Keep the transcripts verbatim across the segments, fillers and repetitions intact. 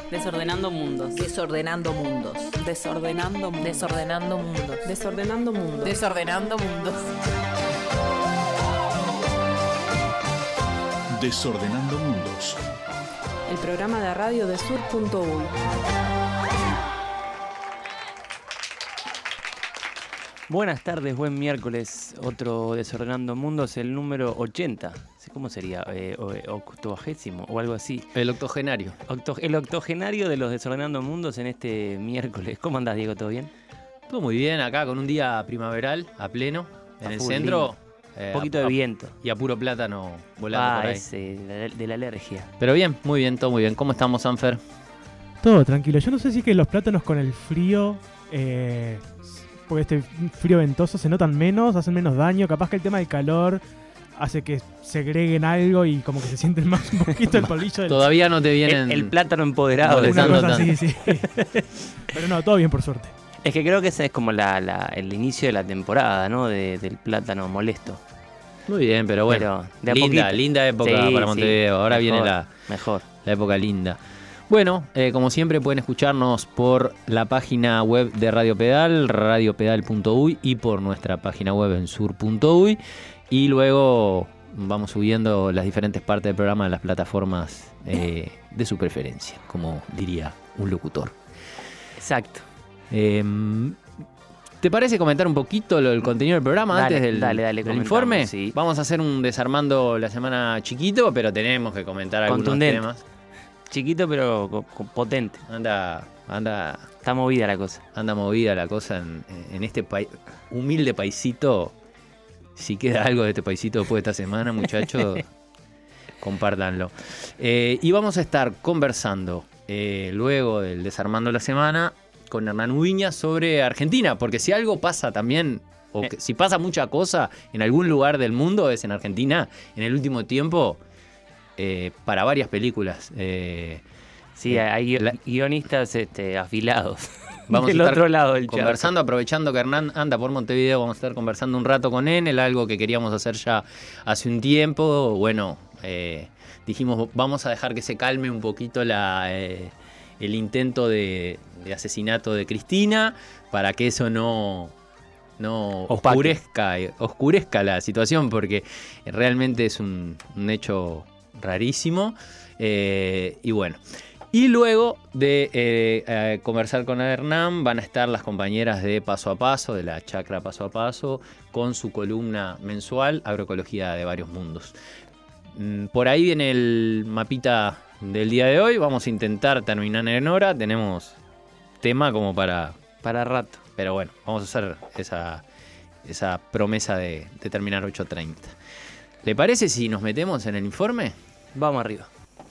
Desordenando mundos. Desordenando mundos. Desordenando mundos. Desordenando mundos. Desordenando mundos. Desordenando mundos. Desordenando mundos. El programa de radio de sur punto uy. Buenas tardes, buen miércoles. Otro Desordenando Mundos, el número ochenta. ¿Cómo sería? Eh, octogésimo o algo así. El octogenario. Octo, el octogenario de los Desordenando Mundos en este miércoles. ¿Cómo andás, Diego? ¿Todo bien? Todo muy bien acá, con un día primaveral a pleno. En a el centro. Eh, un poquito a, de viento. Y a puro plátano volando ah, por ahí. Ese, de, de la alergia. Pero bien, muy bien, todo muy bien. ¿Cómo estamos, Sanfer? Todo tranquilo. Yo no sé si es que los plátanos con el frío... Eh, porque este frío ventoso se notan menos, hacen menos daño. Capaz que el tema del calor hace que segreguen algo y como que se sienten más un poquito el polvillo del... Todavía no te vienen... El, el plátano empoderado. Una cosa así, sí. Pero no, todo bien por suerte. Es que creo que ese es como la, la, el inicio de la temporada, ¿no? De, del plátano molesto. Muy bien, pero bueno. Pero linda, poquito. linda época sí, para Montevideo. Sí, Ahora mejor, viene la, mejor. la época linda. Bueno, eh, como siempre pueden escucharnos por la página web de Radio Pedal, radio pedal punto uy, y por nuestra página web en sur punto uy. Y luego vamos subiendo las diferentes partes del programa en las plataformas eh, de su preferencia, como diría un locutor. Exacto. Eh, ¿Te parece comentar un poquito lo, el contenido del programa dale, antes del, dale, dale, del informe? Sí. Vamos a hacer un desarmando la semana chiquito, pero tenemos que comentar algunos temas. Chiquito pero potente. Anda, anda. Está movida la cosa. Anda movida la cosa en, en este país, humilde paisito. Si queda algo de este paisito después de esta semana, muchachos, compártanlo. Eh, y vamos a estar conversando eh, luego del Desarmando la Semana con Hernán Ubiña sobre Argentina, porque si algo pasa también, o que, si pasa mucha cosa en algún lugar del mundo, es en Argentina, en el último tiempo. Eh, para varias películas. Eh, sí, eh, hay la, guionistas este, afilados. Vamos del a estar otro lado del conversando, charco. Aprovechando que Hernán anda por Montevideo, vamos a estar conversando un rato con él, es algo que queríamos hacer ya hace un tiempo. Bueno, eh, dijimos, vamos a dejar que se calme un poquito la, eh, el intento de, de asesinato de Cristina, para que eso no... no oscurezca, oscurezca la situación, porque realmente es un, un hecho rarísimo. Eh, y bueno, y luego de eh, eh, conversar con Hernán, van a estar las compañeras de Paso a Paso, de la Chacra Paso a Paso, con su columna mensual Agroecología de Varios Mundos. Mm, por ahí viene el mapita del día de hoy. Vamos a intentar terminar en hora. Tenemos tema como para... para rato. Pero bueno, vamos a hacer esa, esa promesa de, de terminar ocho treinta. ¿Le parece si nos metemos en el informe? Vamos arriba.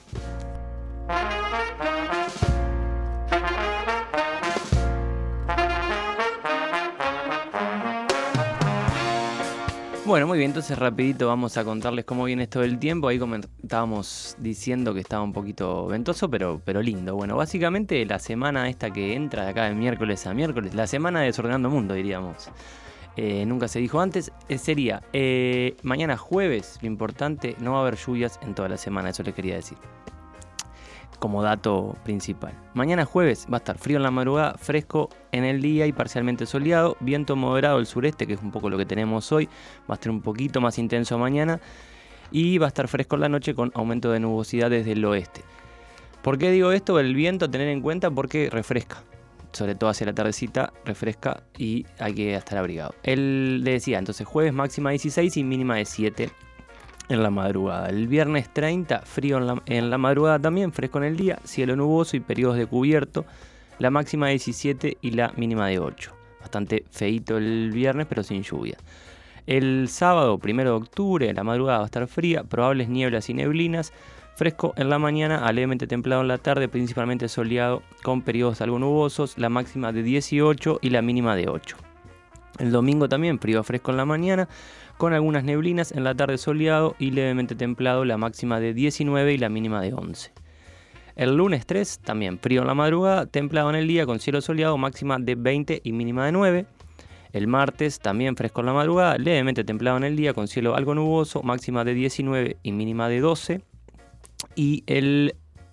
Bueno, muy bien, entonces rapidito vamos a contarles cómo viene esto del tiempo. Ahí estábamos diciendo que estaba un poquito ventoso, pero, pero lindo. Bueno, básicamente la semana esta que entra de acá de miércoles a miércoles, la semana de Desordenando Mundo, diríamos. Eh, nunca se dijo antes, eh, sería eh, mañana jueves, lo importante, no va a haber lluvias en toda la semana, eso les quería decir. Como dato principal. Mañana jueves va a estar frío en la madrugada, fresco en el día y parcialmente soleado, viento moderado del sureste, que es un poco lo que tenemos hoy, va a estar un poquito más intenso mañana y va a estar fresco en la noche con aumento de nubosidad desde el oeste. ¿Por qué digo esto? El viento, tener en cuenta porque refresca, sobre todo hacia la tardecita, refresca y hay que estar abrigado. Él le decía, entonces jueves máxima dieciséis y mínima de siete. En la madrugada. El viernes treinta, frío en la, en la madrugada también, fresco en el día, cielo nuboso y periodos de cubierto. La máxima de diecisiete y la mínima de ocho. Bastante feíto el viernes, pero sin lluvia. El sábado, primero de octubre, la madrugada va a estar fría, probables nieblas y neblinas. Fresco en la mañana, levemente templado en la tarde, principalmente soleado, con periodos algo nubosos. La máxima de dieciocho y la mínima de ocho. El domingo también, frío fresco en la mañana, con algunas neblinas, en la tarde soleado y levemente templado, la máxima de diecinueve y la mínima de once. El lunes tres, también frío en la madrugada, templado en el día, con cielo soleado, máxima de veinte y mínima de nueve. El martes también fresco en la madrugada, levemente templado en el día, con cielo algo nuboso, máxima de diecinueve y mínima de doce. Y el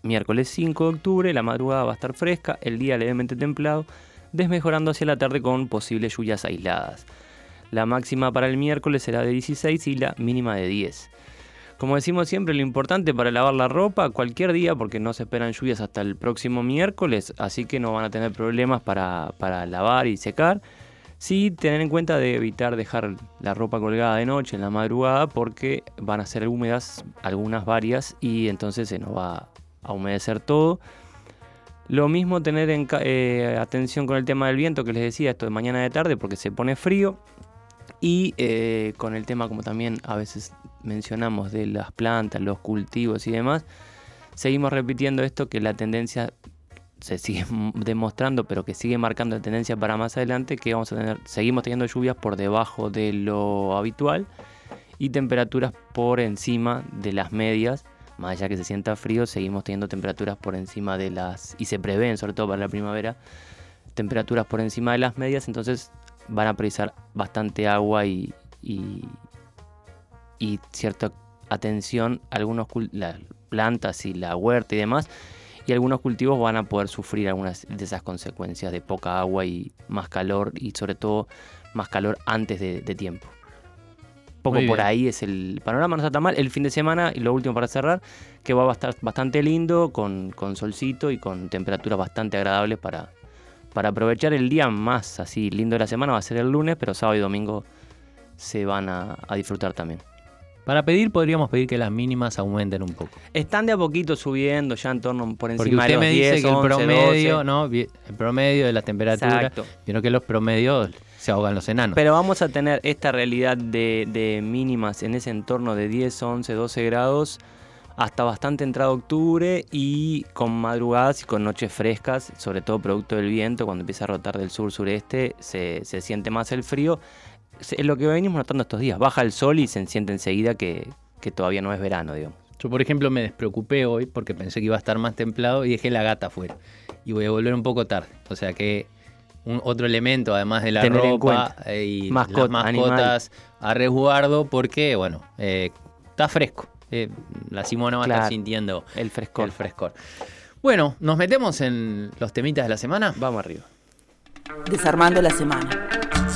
miércoles cinco de octubre, la madrugada va a estar fresca, el día levemente templado, desmejorando hacia la tarde con posibles lluvias aisladas. La máxima para el miércoles será de dieciséis y la mínima de diez. Como decimos siempre, lo importante para lavar la ropa cualquier día, porque no se esperan lluvias hasta el próximo miércoles, así que no van a tener problemas para, para lavar y secar. Sí, tener en cuenta de evitar dejar la ropa colgada de noche en la madrugada, porque van a ser húmedas, algunas varias, y entonces se nos va a humedecer todo. Lo mismo tener en, eh, atención con el tema del viento que les decía, esto de mañana de tarde, porque se pone frío. Y eh, con el tema, como también a veces mencionamos, de las plantas, los cultivos y demás, seguimos repitiendo esto, que la tendencia se sigue demostrando, pero que sigue marcando la tendencia para más adelante, que vamos a tener, seguimos teniendo lluvias por debajo de lo habitual y temperaturas por encima de las medias. Más allá que se sienta frío, seguimos teniendo temperaturas por encima de las, y se prevén, sobre todo para la primavera, temperaturas por encima de las medias, entonces van a precisar bastante agua y, y, y cierta atención a algunos cul- las plantas y la huerta y demás, y algunos cultivos van a poder sufrir algunas de esas consecuencias de poca agua y más calor, y sobre todo más calor antes de, de tiempo. Poco por ahí es el panorama, no está tan mal. El fin de semana, y lo último para cerrar, que va a estar bastante lindo, con, con solcito y con temperaturas bastante agradables para, para aprovechar el día más así lindo de la semana. Va a ser el lunes, pero sábado y domingo se van a, a disfrutar también. Para pedir, podríamos pedir que las mínimas aumenten un poco. Están de a poquito subiendo, ya en torno por Porque encima usted de los me dice diez, que el once, promedio, doce. ¿no? El promedio de la temperatura. Exacto. Vieron que los promedios se ahogan los enanos. Pero vamos a tener esta realidad de, de mínimas en ese entorno de diez, once, doce grados hasta bastante entrado octubre, y con madrugadas y con noches frescas, sobre todo producto del viento. Cuando empieza a rotar del sur-sureste se, se siente más el frío. Es lo que venimos notando estos días. Baja el sol y se siente enseguida que, que todavía no es verano, digamos. Yo, por ejemplo, me despreocupé hoy porque pensé que iba a estar más templado y dejé la gata afuera. Y voy a volver un poco tarde. O sea que un otro elemento, además de la Tener en ropa cuenta. y Mascota, las mascotas, a resguardo, porque, bueno, eh, está fresco. Eh, la Simona va Claro. a estar sintiendo El frescor. el frescor. Bueno, nos metemos en los temitas de la semana. Vamos arriba. Desarmando la semana.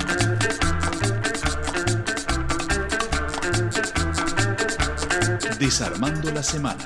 Desarmando la semana.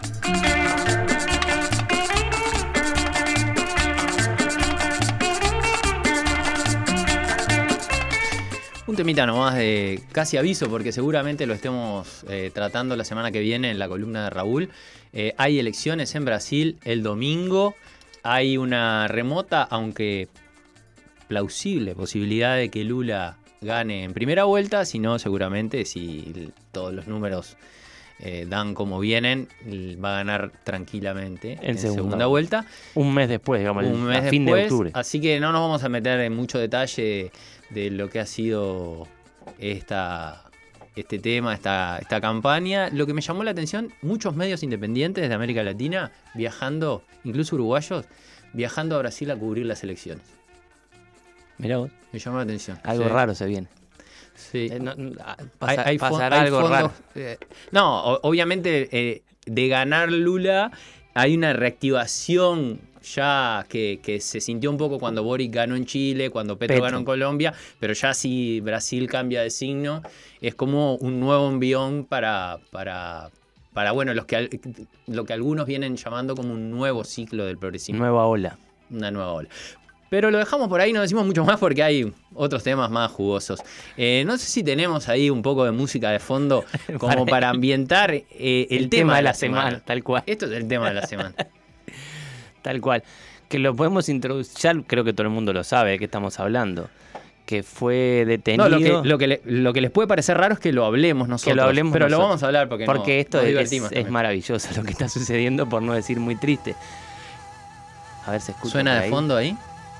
Un temita nomás de casi aviso, porque seguramente lo estemos eh, tratando la semana que viene en la columna de Raúl. Eh, hay elecciones en Brasil el domingo. Hay una remota, aunque plausible, posibilidad de que Lula gane en primera vuelta. Si no, seguramente, si todos los números eh, dan como vienen, va a ganar tranquilamente en, en segunda, segunda vuelta. Un mes después, digamos, Un mes a fin después, de octubre. Así que no nos vamos a meter en mucho detalle de lo que ha sido esta, este tema, esta, esta campaña. Lo que me llamó la atención, muchos medios independientes de América Latina viajando, incluso uruguayos, viajando a Brasil a cubrir las elecciones. Mirá vos. Me llamó la atención. Algo Sí. raro se viene. Sí. Eh, no, no, Hay- pasa- hay fon- pasará hay algo fondos, raro. eh, no, o- obviamente eh, de ganar Lula hay una reactivación ya que, que se sintió un poco cuando Boric ganó en Chile, cuando Petro, Petro. ganó en Colombia, pero ya si Brasil cambia de signo, es como un nuevo envión para, para, para bueno, los que, al- lo que algunos vienen llamando como un nuevo ciclo del progresismo. Nueva ola. Una nueva ola. Pero lo dejamos por ahí, no decimos mucho más porque hay otros temas más jugosos. Eh, no sé si tenemos ahí un poco de música de fondo como para ambientar eh, el, El tema de la semana, tal cual. Esto es el tema de la semana. Tal cual. Que lo podemos introducir, ya creo que todo el mundo lo sabe de qué estamos hablando. Que fue detenido. No, lo que, lo, que le- lo que les puede parecer raro es que lo hablemos nosotros. Que lo hablemos pero lo nosotros. vamos a hablar porque, Porque no- esto nos es, divertimos es también. maravilloso lo que está sucediendo, por no decir muy triste. A ver, se escucha. ¿Suena por de ahí? fondo ahí?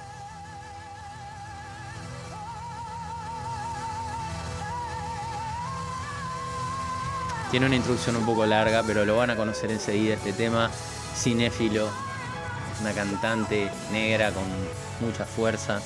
Tiene una introducción un poco larga, pero lo van a conocer enseguida este tema. Cinéfilo, una cantante negra con mucha fuerza.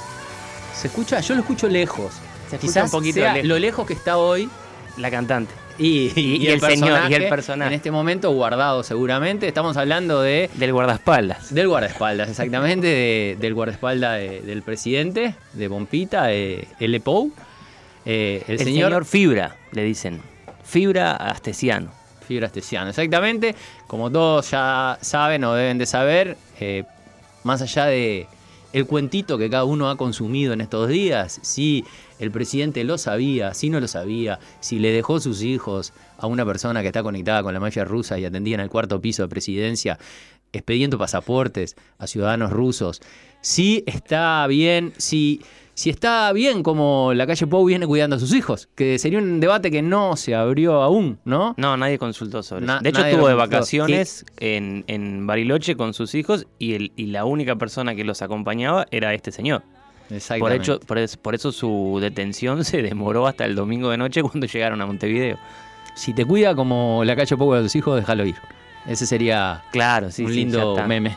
Se escucha, yo lo escucho lejos. Se escucha Quizás un poquito sea lejos. lo lejos que está hoy. La cantante. Y, y, Y el señor, y el personaje. En este momento guardado seguramente. Estamos hablando de Del guardaespaldas. del guardaespaldas, exactamente, de- del guardaespaldas de- del presidente, de Bompita, eh, L. Pou. Eh, el, El señor, señor, Fibra, le dicen. Fibra Astesiano. Fibra Astesiano, exactamente. Como todos ya saben o deben de saber, eh, más allá de el cuentito que cada uno ha consumido en estos días, si el presidente lo sabía, si no lo sabía, si le dejó sus hijos a una persona que está conectada con la mafia rusa y atendía en el cuarto piso de presidencia, expediendo pasaportes a ciudadanos rusos, si está bien, si, si está bien como la calle Pou viene cuidando a sus hijos, que sería un debate que no se abrió aún, ¿no? No, nadie consultó sobre Na- eso. De hecho, nadie estuvo de lo consultó. vacaciones en, en Bariloche con sus hijos y, el, y la única persona que los acompañaba era este señor. Por, Exactamente. hecho, por, es- por eso su detención se demoró hasta el domingo de noche cuando llegaron a Montevideo. Si te cuida como la calle Pou a tus hijos, déjalo ir. Ese sería Claro, sí, un sí, lindo ya está. meme.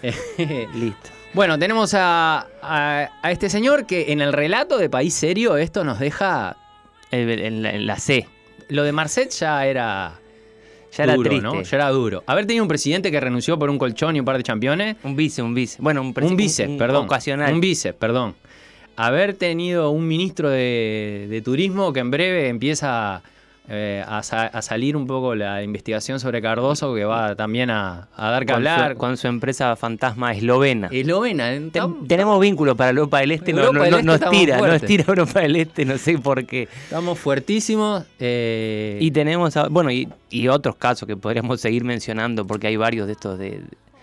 Listo. Bueno, tenemos a, a, a este señor que en el relato de País Serio esto nos deja... El- En la, en la C. Lo de Marcet ya era... Ya era duro, triste. ¿no? Ya era duro. Haber tenido un presidente que renunció por un colchón y un par de championes. Un vice, un vice. Bueno, un, Un vice, un- un perdón. Ocasional. Un vice, perdón. Haber tenido un ministro de, de turismo que en breve empieza eh, a, sa- a salir un poco la investigación sobre Cardoso, que va también a, a dar que con, hablar. su, con su empresa fantasma eslovena. Eslovena. ¿eh? Ten- Tam- tenemos vínculos para Europa del Este, no- Europa no- del no- Este nos estamos tira, nos fuertes. tira Europa del Este, no sé por qué. Estamos fuertísimos. eh, Y tenemos, a- bueno, y, y otros casos que podríamos seguir mencionando, porque hay varios de estos de,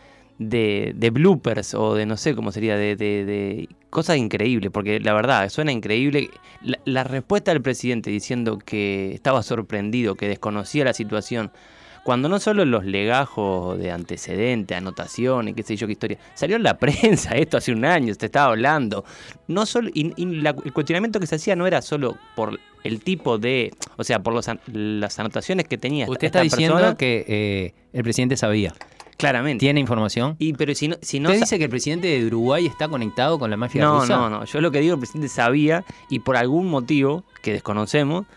de, de bloopers o de no sé cómo sería, de, de, de cosas increíbles, porque la verdad, suena increíble. La, la respuesta del presidente diciendo que estaba sorprendido, que desconocía la situación, cuando no solo los legajos de antecedentes, anotaciones, qué sé yo, qué historia, salió en la prensa esto hace un año, se estaba hablando. No solo, y, y la- el cuestionamiento que se hacía no era solo por el tipo de, o sea, por los an- las anotaciones que tenía esta, Usted está esta diciendo persona, que eh, el presidente sabía. claramente. ¿Tiene información? Y pero si no, si no ¿Usted sa- dice que el presidente de Uruguay está conectado con la mafia no, rusa? no, no. Yo lo que digo, el presidente sabía y por algún motivo que desconocemos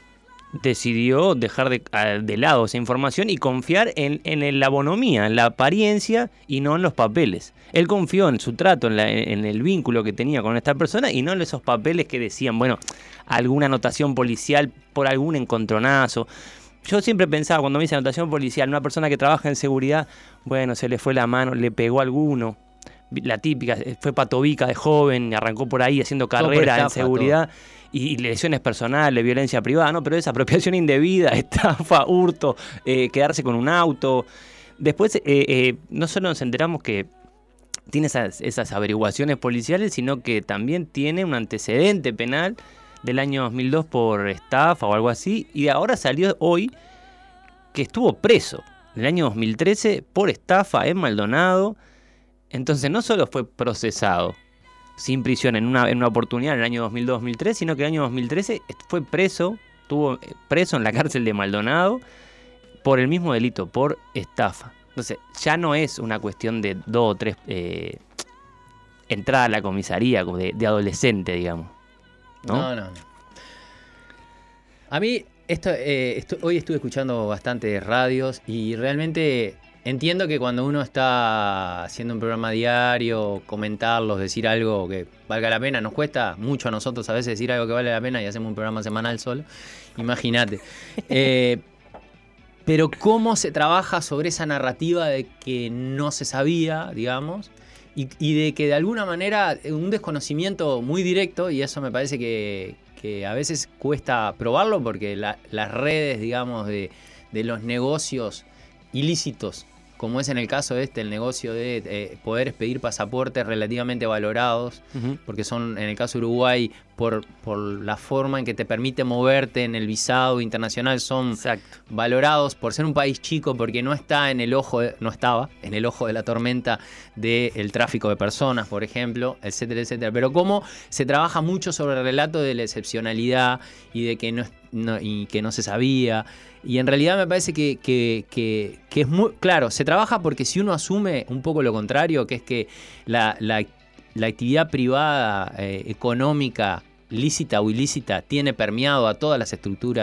decidió dejar de, a- de lado esa información y confiar en, en la bonomía, en la apariencia y no en los papeles. Él confió en su trato, en, la- en el vínculo que tenía con esta persona y no en esos papeles que decían, bueno, alguna anotación policial por algún encontronazo. Yo siempre pensaba, cuando me dice anotación policial, una persona que trabaja en seguridad, bueno, se le fue la mano, le pegó a alguno. La típica, fue patobica de joven, arrancó por ahí haciendo Todo por carrera en estafa, seguridad y, y lesiones personales, violencia privada, ¿no? Pero es apropiación indebida, estafa, hurto, eh, quedarse con un auto. Después, eh, eh, no solo nos enteramos que tiene esas, esas averiguaciones policiales, sino que también tiene un antecedente penal del año dos mil dos por estafa o algo así, y ahora salió hoy que estuvo preso en el año dos mil trece por estafa en Maldonado. Entonces no solo fue procesado sin prisión en una, en una oportunidad en el año dos mil dos dos mil tres, sino que en el año dos mil trece fue preso, estuvo preso en la cárcel de Maldonado por el mismo delito, por estafa. Entonces ya no es una cuestión de dos o tres eh, entradas a la comisaría como de, de adolescente, digamos. ¿No? No, no, no. A mí, esto, eh, estu- hoy estuve escuchando bastantes radios y realmente entiendo que cuando uno está haciendo un programa diario, comentarlos, decir algo que valga la pena, nos cuesta mucho a nosotros a veces decir algo que vale la pena y hacemos un programa semanal solo. Imagínate. Eh, pero cómo se trabaja sobre esa narrativa de que no se sabía, digamos, y, y de que de alguna manera un desconocimiento muy directo, y eso me parece que, que a veces cuesta probarlo porque la- las redes, digamos, de, de los negocios ilícitos, como es en el caso de este, el negocio de eh, poder expedir pasaportes relativamente valorados, Ujú. porque son, en el caso de Uruguay, por, por la forma en que te permite moverte en el visado internacional, son Exacto. valorados por ser un país chico, porque no está en el ojo, de- no estaba en el ojo de la tormenta del tráfico de personas, por ejemplo, etcétera, etcétera. Pero cómo se trabaja mucho sobre el relato de la excepcionalidad y de que no, es- no- y que no se sabía. Y en realidad me parece que, que- que- que es muy claro, se trabaja porque si uno asume un poco lo contrario, que es que la, la- la actividad privada, eh, económica, lícita o ilícita, tiene permeado a todas las estructuras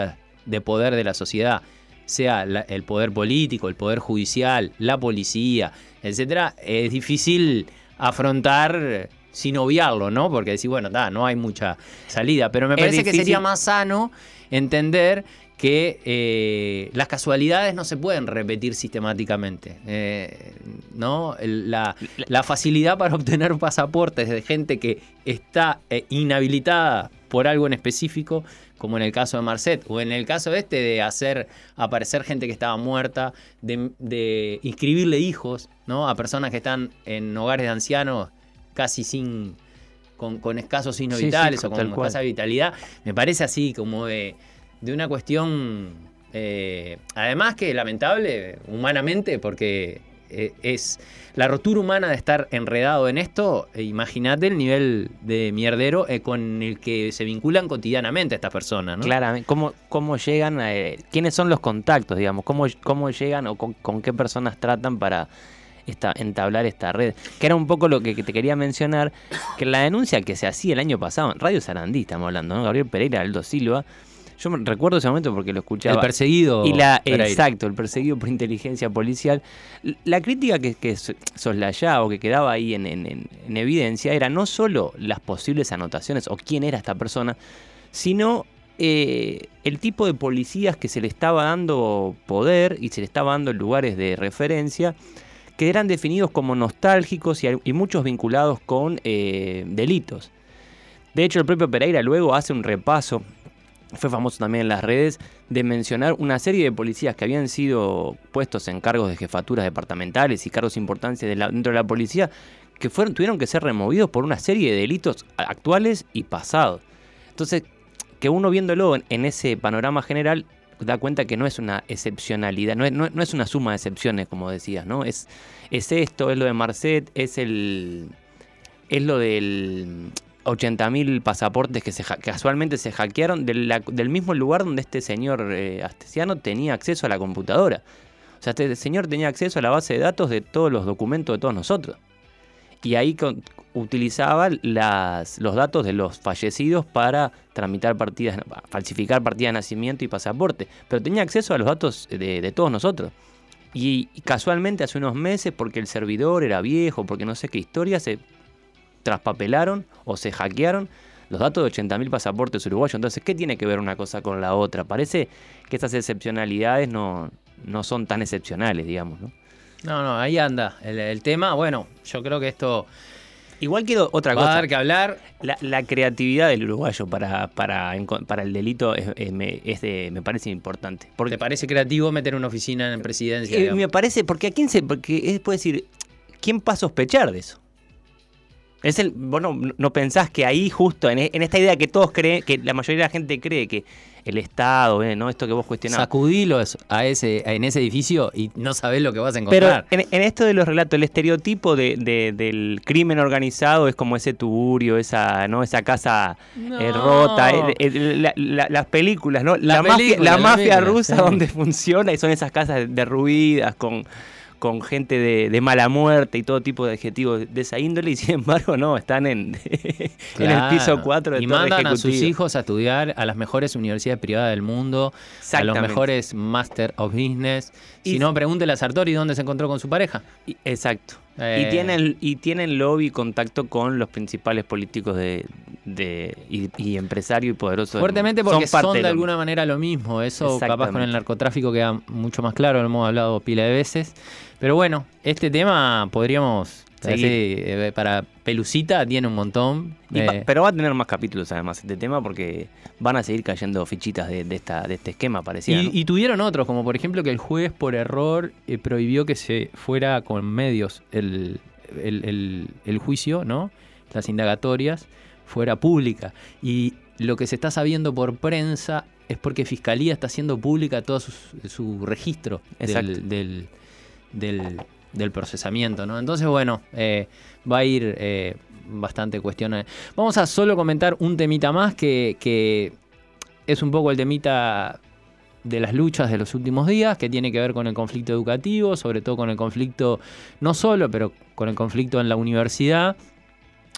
de poder de la sociedad, sea la, el poder político, el poder judicial, la policía, etcétera, es difícil afrontar sin obviarlo, ¿no? Porque decir, bueno, ta, no hay mucha salida. Pero me Es parece difícil. que sería más sano entender que eh, las casualidades no se pueden repetir sistemáticamente, eh, ¿no? El- La, la facilidad para obtener pasaportes de gente que está eh, inhabilitada por algo en específico, como en el caso de Marcet, o en el caso este de hacer aparecer gente que estaba muerta, de, de inscribirle hijos, ¿no? A personas que están en hogares de ancianos casi sin, con, con escasos signos Sí, sí, vitales o tal con cual. escasa vitalidad, me parece así como de, de una cuestión, eh, además que lamentable humanamente, porque eh, es la rotura humana de estar enredado en esto. eh, Imagínate el nivel de mierdero eh, con el que se vinculan cotidianamente estas personas, ¿no? Claramente, ¿cómo, cómo llegan, a, eh, quiénes son los contactos, digamos? ¿Cómo, cómo llegan o con, con qué personas tratan para esta, entablar esta red? Que era un poco lo que, que te quería mencionar, que la denuncia que se hacía el año pasado, en Radio Sarandí estamos hablando, ¿no? Gabriel Pereira, Aldo Silva, yo me recuerdo ese momento porque lo escuchaba. El perseguido. Y la, Pereira. exacto, el perseguido por inteligencia policial. La crítica que, que soslayaba o que quedaba ahí en, en, en- en evidencia era no solo las posibles anotaciones o quién era esta persona, sino eh, el tipo de policías que se le estaba dando poder y se le estaba dando lugares de referencia que eran definidos como nostálgicos y, y muchos vinculados con eh, delitos. De hecho, el propio Pereira luego hace un repaso, fue famoso también en las redes, de mencionar una serie de policías que habían sido puestos en cargos de jefaturas departamentales y cargos importantes de la- dentro de la policía, que fueron, tuvieron que ser removidos por una serie de delitos actuales y pasados. Entonces, que uno viéndolo en, en ese panorama general, da cuenta que no es una excepcionalidad, no es, no, no es una suma de excepciones, como decías, ¿no? Es, es esto, es lo de Marcet, es el es lo del ochenta mil pasaportes que se ha- que casualmente se hackearon de la- del mismo lugar donde este señor eh, Astesiano tenía acceso a la computadora. O sea, este señor tenía acceso a la base de datos de todos los documentos de todos nosotros. Y ahí con- utilizaba las, los datos de los fallecidos para tramitar partidas, falsificar partidas de nacimiento y pasaporte. Pero tenía acceso a los datos de, de todos nosotros. Y, y casualmente hace unos meses, porque el servidor era viejo, porque no sé qué historia, se traspapelaron o se hackearon los datos de ochenta mil pasaportes uruguayos. Entonces, ¿qué tiene que ver una cosa con la otra? Parece que estas excepcionalidades no, no son tan excepcionales, digamos, ¿no? No, no, ahí anda el, el tema. Bueno, yo creo que esto Igual quedó otra va a cosa. dar que hablar. La, la creatividad del uruguayo para, para, enco- para el delito es, es- me, es de- me parece importante. Porque ¿Te parece creativo meter una oficina en presidencia? eh, digamos? me parece, porque a quién se, porque es, puede decir, ¿quién va a sospechar de eso? Es el, vos no, no pensás que ahí justo, en, e- en esta idea que todos creen, que la mayoría de la gente cree que el Estado, eh, ¿no? Esto que vos cuestionás. Sacudilos a ese, en ese edificio y no sabés lo que vas a Pero encontrar. en, en esto de los relatos, el estereotipo de, de- del crimen organizado es como ese tugurio, esa, ¿no? Esa casa eh, No. rota, el- el- la- la- las películas, ¿no? La La, mafia, película, la la mafia película, rusa sí. donde funciona y son esas casas derruidas con, con gente de, de mala muerte y todo tipo de adjetivos de esa índole, y sin embargo no, están en, en el Claro. piso cuatro de Y Torre mandan a sus Ejecutiva. hijos a estudiar a las mejores universidades privadas del mundo, a los Exactamente. mejores Master of Business. Si Y- no, pregúntele a Sartori dónde se encontró con su pareja. Y- Exacto. Eh. Y tienen y tienen lobby y contacto con los principales políticos de, de y, y empresarios y poderosos. del Fuertemente mundo. porque son, parte de lo alguna manera lo mismo. Eso capaz con Exactamente. el narcotráfico queda mucho más claro, lo hemos hablado pila de veces. Pero bueno, este tema podríamos Seguir. así, eh, para Pelucita tiene un montón. Y va- eh, pero va a tener más capítulos además este tema porque van a seguir cayendo fichitas de, de esta de este esquema parecido. Y, y tuvieron otros, como por ejemplo que el juez por error eh, prohibió que se fuera con medios el, el, el- el juicio, ¿no? Las indagatorias, fuera pública. Y lo que se está sabiendo por prensa es porque Fiscalía está haciendo pública todo su, su registro Exacto. del, del, del, del procesamiento, ¿no? Entonces, bueno, eh, va a ir eh, bastante cuestiones. Vamos a solo comentar un temita más que, que es un poco el temita de las luchas de los últimos días, que tiene que ver con el conflicto educativo, sobre todo con el conflicto, no solo, pero con el conflicto en la universidad.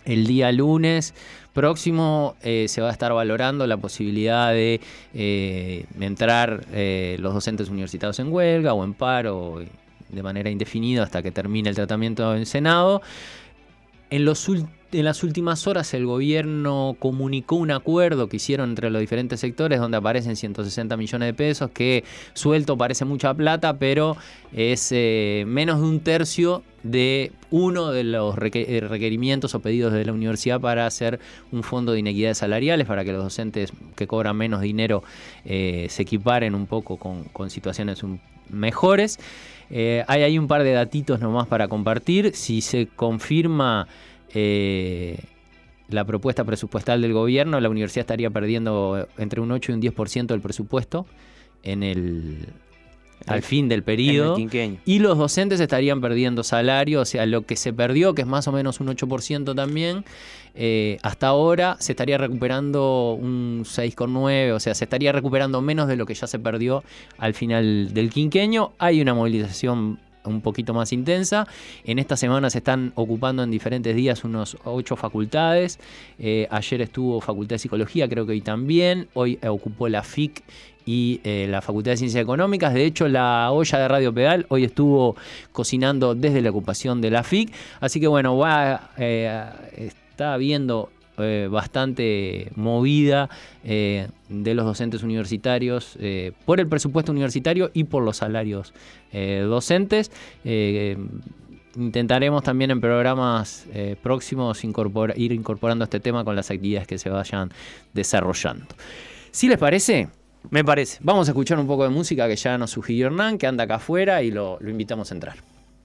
El día lunes próximo eh, se va a estar valorando la posibilidad de eh, entrar eh, los docentes universitarios en huelga o en paro de manera indefinida hasta que termine el tratamiento en Senado. En, los, en las últimas horas el gobierno comunicó un acuerdo que hicieron entre los diferentes sectores donde aparecen ciento sesenta millones de pesos, que suelto parece mucha plata, pero es eh, menos de un tercio de uno de los requerimientos o pedidos de la universidad para hacer un fondo de inequidades salariales, para que los docentes que cobran menos dinero eh, se equiparen un poco con, con situaciones un, mejores. Eh, hay ahí un par de datitos nomás para compartir. Si se confirma eh, la propuesta presupuestal del gobierno, la universidad estaría perdiendo entre un ocho y un diez por ciento del presupuesto en el... al fin del periodo, y los docentes estarían perdiendo salario, o sea, lo que se perdió, que es más o menos un ocho por ciento también, eh, hasta ahora se estaría recuperando un seis coma nueve, o sea, se estaría recuperando menos de lo que ya se perdió al final del quinquenio. Hay una movilización un poquito más intensa. En esta semana se están ocupando en diferentes días unos ocho facultades. Eh, ayer estuvo Facultad de Psicología, creo que hoy también. Hoy eh, ocupó la F I C y eh, la Facultad de Ciencias Económicas. De hecho, la olla de Radio Pedal hoy estuvo cocinando desde la ocupación de la F I C. Así que bueno, va, eh, está habiendo eh, bastante movida eh, de los docentes universitarios eh, por el presupuesto universitario y por los salarios eh, docentes. Eh, Intentaremos también en programas eh, próximos incorpora, ir incorporando este tema con las actividades que se vayan desarrollando. ¿Sí les parece? Me parece. Vamos a escuchar un poco de música que ya nos sugirió Hernán, que anda acá afuera, y lo, lo invitamos a entrar.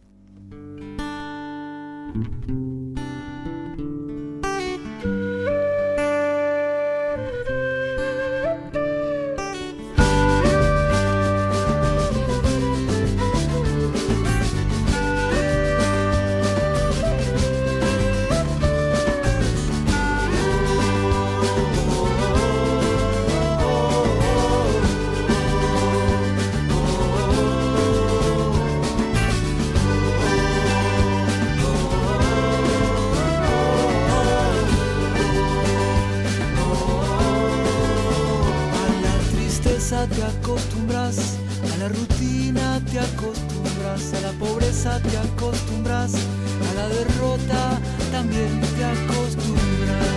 Te acostumbras, a la rutina te acostumbras, a la pobreza te acostumbras, a la derrota también te acostumbras,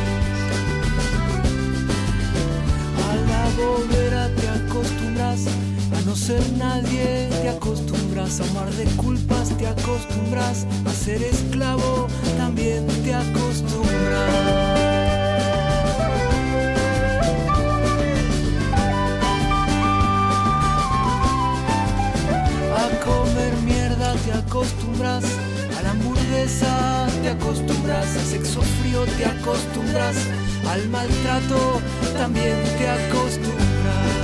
a la bobera te acostumbras, a no ser nadie te acostumbras, a amar de culpas te acostumbras, a ser esclavo también te acostumbras. Te acostumbras, a la hamburguesa te acostumbras, al sexo frío te acostumbras, al maltrato también te acostumbras,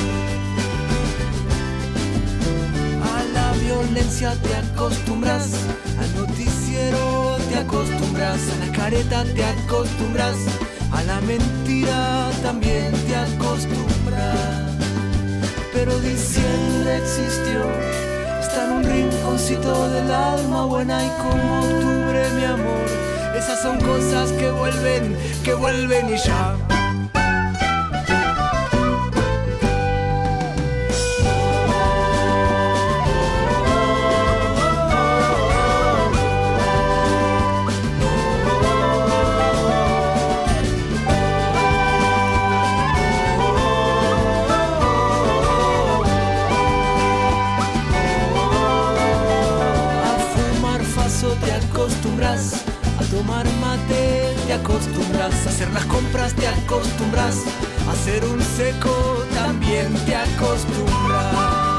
a la violencia te acostumbras, al noticiero te acostumbras, a la careta te acostumbras, a la mentira también te acostumbras. Pero diciembre existió, está en un rinconcito del alma buena, y como octubre, mi amor, esas son cosas que vuelven, que vuelven y ya. A tomar mate te acostumbras, a hacer las compras te acostumbras, a hacer un seco también te acostumbras,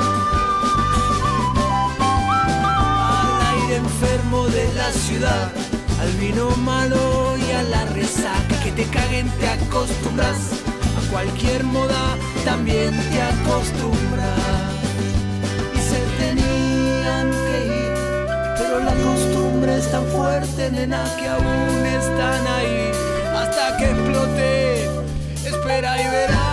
al aire enfermo de la ciudad, al vino malo y a la resaca, que te caguen te acostumbras, a cualquier moda también te acostumbras, y se tenían que ir, pero la costumbre es tan fuerte, nena, que aún están ahí. Hasta que explote, espera y verás.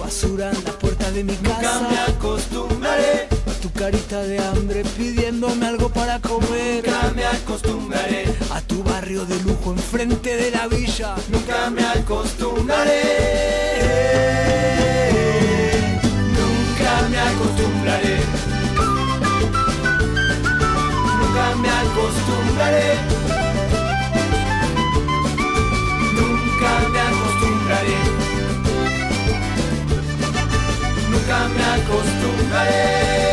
basura en la puerta de mi casa. Nunca me acostumbraré a tu carita de hambre pidiéndome algo para comer. Nunca me acostumbraré a tu barrio de lujo enfrente de la villa. Nunca me acostumbraré. Nunca me acostumbraré. Nunca me acostumbraré. Nunca me acostumbraré. Nunca me acostumbraré.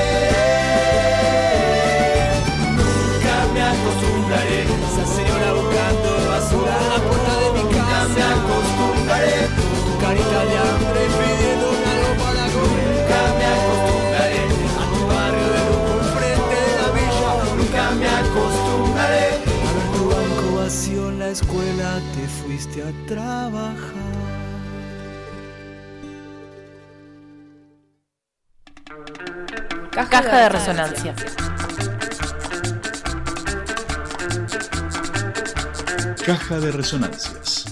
Nunca me acostumbraré. Esa señora buscando basura en la puerta de mi casa. Nunca me acostumbraré. Tu carita de hambre pidiéndome algo para comer. Nunca me acostumbraré a tu barrio de lujo enfrente de la villa. Nunca me acostumbraré a ver tu banco vacío en la escuela. Te fuiste a trabajar. Caja de resonancia. Caja de resonancias.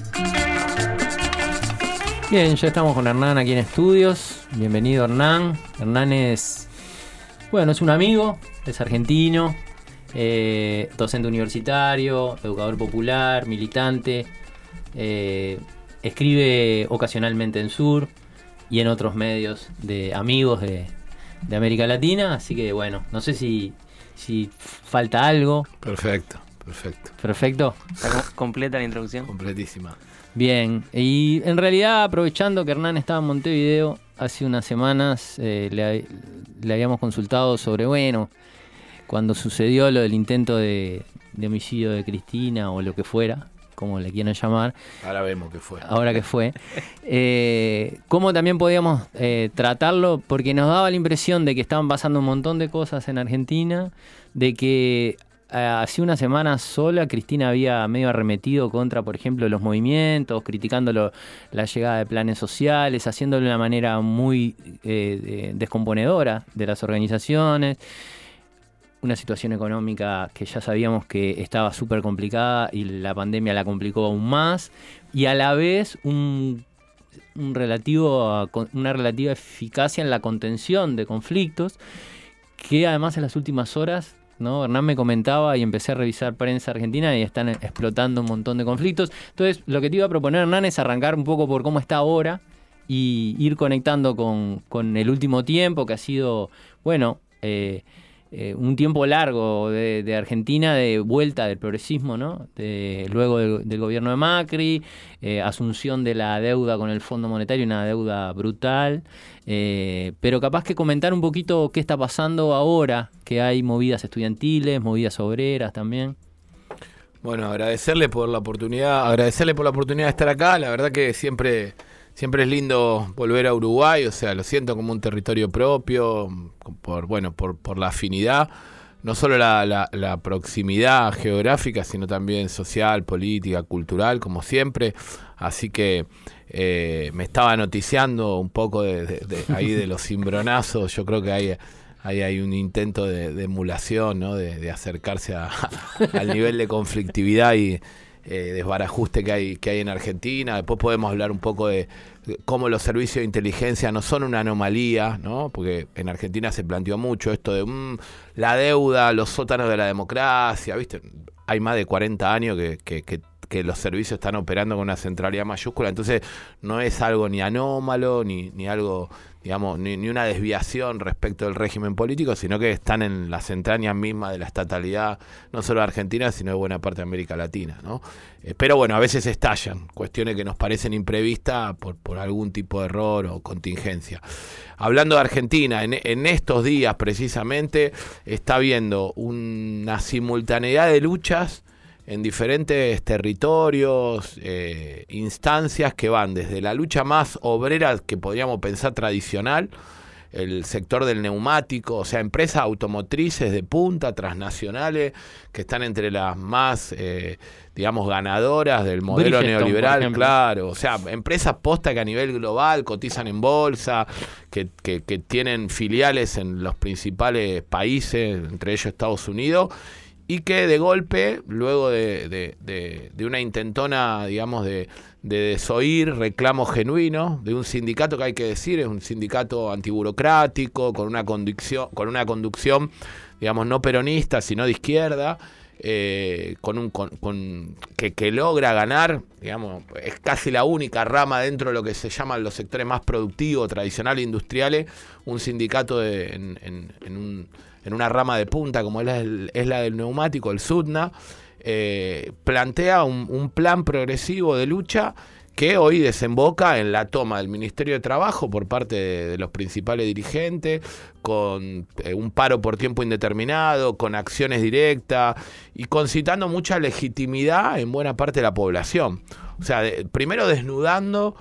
Bien, ya estamos con Hernán aquí en estudios. Bienvenido, Hernán. Hernán es, bueno, es un amigo, es argentino, eh, docente universitario, educador popular, militante. Eh, escribe ocasionalmente en Sur y en otros medios de amigos de, de América Latina. Así que, bueno, no sé si, si falta algo. Perfecto, perfecto. Perfecto. ¿Está com- completa la introducción? Completísima. Bien, y en realidad aprovechando que Hernán estaba en Montevideo, hace unas semanas eh, le, le habíamos consultado sobre, bueno, cuando sucedió lo del intento de, de homicidio de Cristina o lo que fuera, como le quieran llamar. Ahora vemos qué fue. Ahora que fue. Eh, ¿Cómo también podíamos eh, tratarlo? Porque nos daba la impresión de que estaban pasando un montón de cosas en Argentina, de que hace una semana sola Cristina había medio arremetido contra, por ejemplo, los movimientos, criticando lo, la llegada de planes sociales, haciéndolo de una manera muy eh, descomponedora de las organizaciones. Una situación económica que ya sabíamos que estaba súper complicada y la pandemia la complicó aún más. Y a la vez un, un relativo, una relativa eficacia en la contención de conflictos, que además en las últimas horas, ¿no? Hernán me comentaba y empecé a revisar prensa argentina y están explotando un montón de conflictos. Entonces, lo que te iba a proponer, Hernán, es arrancar un poco por cómo está ahora y ir conectando con, con el último tiempo, que ha sido, bueno, eh, eh, un tiempo largo de, de Argentina, de vuelta del progresismo, ¿no? De, luego del, del gobierno de Macri, eh, asunción de la deuda con el Fondo Monetario, una deuda brutal. Eh, pero capaz que comentar un poquito qué está pasando ahora, que hay movidas estudiantiles, movidas obreras también. Bueno, agradecerle por la oportunidad, agradecerle por la oportunidad de estar acá. La verdad que siempre, siempre es lindo volver a Uruguay, o sea, lo siento como un territorio propio, por, bueno, por, por la afinidad, no solo la, la, la proximidad geográfica, sino también social, política, cultural, como siempre. Así que eh, me estaba noticiando un poco de, de, de ahí de los cimbronazos. Yo creo que hay, hay, hay un intento de, de emulación, ¿no? de, de acercarse a, al nivel de conflictividad y eh, desbarajuste que hay, que hay en Argentina. Después podemos hablar un poco de cómo los servicios de inteligencia no son una anomalía, ¿no? Porque en Argentina se planteó mucho esto de mmm, la deuda, los sótanos de la democracia, ¿viste? Hay más de cuarenta años que, que, que que los servicios están operando con una centralidad mayúscula, entonces no es algo ni anómalo, ni, ni algo, digamos, ni, ni una desviación respecto del régimen político, sino que están en las entrañas mismas de la estatalidad, no solo de Argentina, sino de buena parte de América Latina, ¿no? Eh, pero bueno, a veces estallan cuestiones que nos parecen imprevistas por, por algún tipo de error o contingencia. Hablando de Argentina, en, en estos días precisamente está habiendo una simultaneidad de luchas en diferentes territorios, eh, instancias que van desde la lucha más obrera que podríamos pensar tradicional, el sector del neumático, o sea, empresas automotrices de punta, transnacionales, que están entre las más, eh, digamos, ganadoras del modelo Bridgestone, neoliberal, claro, o sea, empresas posta que a nivel global cotizan en bolsa, que, que, que tienen filiales en los principales países, entre ellos Estados Unidos, y que de golpe, luego de, de, de, de una intentona, digamos, de, de desoír reclamos genuinos de un sindicato que hay que decir, es un sindicato antiburocrático, con una conducción, con una conducción, digamos, no peronista, sino de izquierda, eh, con un con, con, que, que logra ganar, digamos, es casi la única rama dentro de lo que se llaman los sectores más productivos, tradicionales, industriales, un sindicato de, en, en, en un en una rama de punta como es la, es la del neumático, el SUTNA, eh, plantea un, un plan progresivo de lucha que hoy desemboca en la toma del Ministerio de Trabajo por parte de, de los principales dirigentes, con eh, un paro por tiempo indeterminado, con acciones directas y concitando mucha legitimidad en buena parte de la población. O sea, de, primero desnudando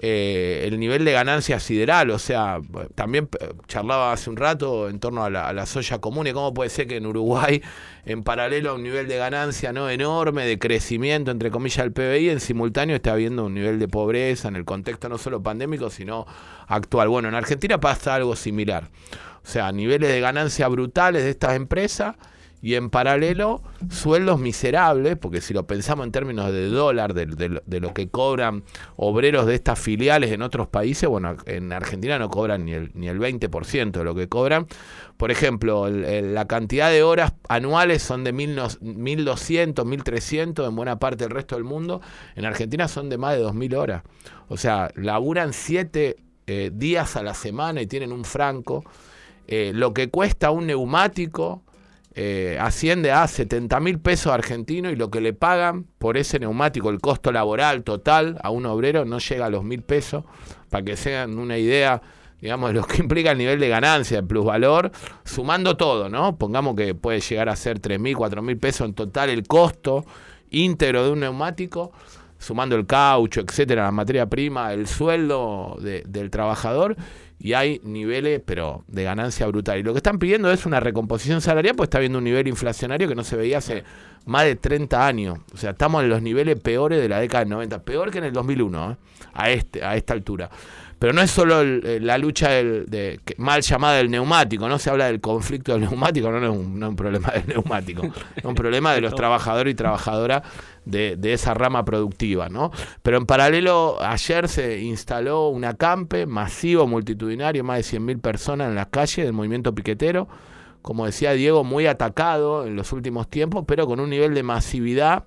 Eh, el nivel de ganancia sideral, o sea, también charlaba hace un rato en torno a la, a la soya común y cómo puede ser que en Uruguay, en paralelo a un nivel de ganancia no enorme, de crecimiento, entre comillas, del P B I, en simultáneo está habiendo un nivel de pobreza en el contexto no solo pandémico, sino actual. Bueno, en Argentina pasa algo similar, o sea, niveles de ganancia brutales de estas empresas, y en paralelo sueldos miserables, porque si lo pensamos en términos de dólar, de, de, de lo que cobran obreros de estas filiales en otros países, bueno, en Argentina no cobran ni el, ni el veinte por ciento de lo que cobran. Por ejemplo, el, el, la cantidad de horas anuales son de mil doscientos, mil trescientos en buena parte del resto del mundo. En Argentina son de más de dos mil horas. O sea, laburan siete eh, días a la semana y tienen un franco. Eh, lo que cuesta un neumático Eh, asciende a setenta mil pesos argentinos y lo que le pagan por ese neumático, el costo laboral total a un obrero no llega a los mil pesos, para que se den una idea, digamos, de lo que implica el nivel de ganancia, el plusvalor, sumando todo, ¿no? Pongamos que puede llegar a ser tres mil, cuatro mil pesos en total el costo íntegro de un neumático, sumando el caucho, etcétera, la materia prima, el sueldo de, del trabajador, y hay niveles, pero de ganancia brutal. Y lo que están pidiendo es una recomposición salarial, pues está habiendo un nivel inflacionario que no se veía hace más de treinta años. O sea, estamos en los niveles peores de la década del noventa, peor que en el dos mil uno, ¿eh? a, este, a esta altura. Pero no es solo el, la lucha del, de, mal llamada del neumático, no se habla del conflicto del neumático, no, no, es, un, no es un problema del neumático, es un problema de los trabajadores y trabajadoras de, de esa rama productiva, ¿no? Pero en paralelo, ayer se instaló un acampe masivo, multitudinario, más de cien mil personas en las calles del movimiento piquetero, como decía Diego, muy atacado en los últimos tiempos, pero con un nivel de masividad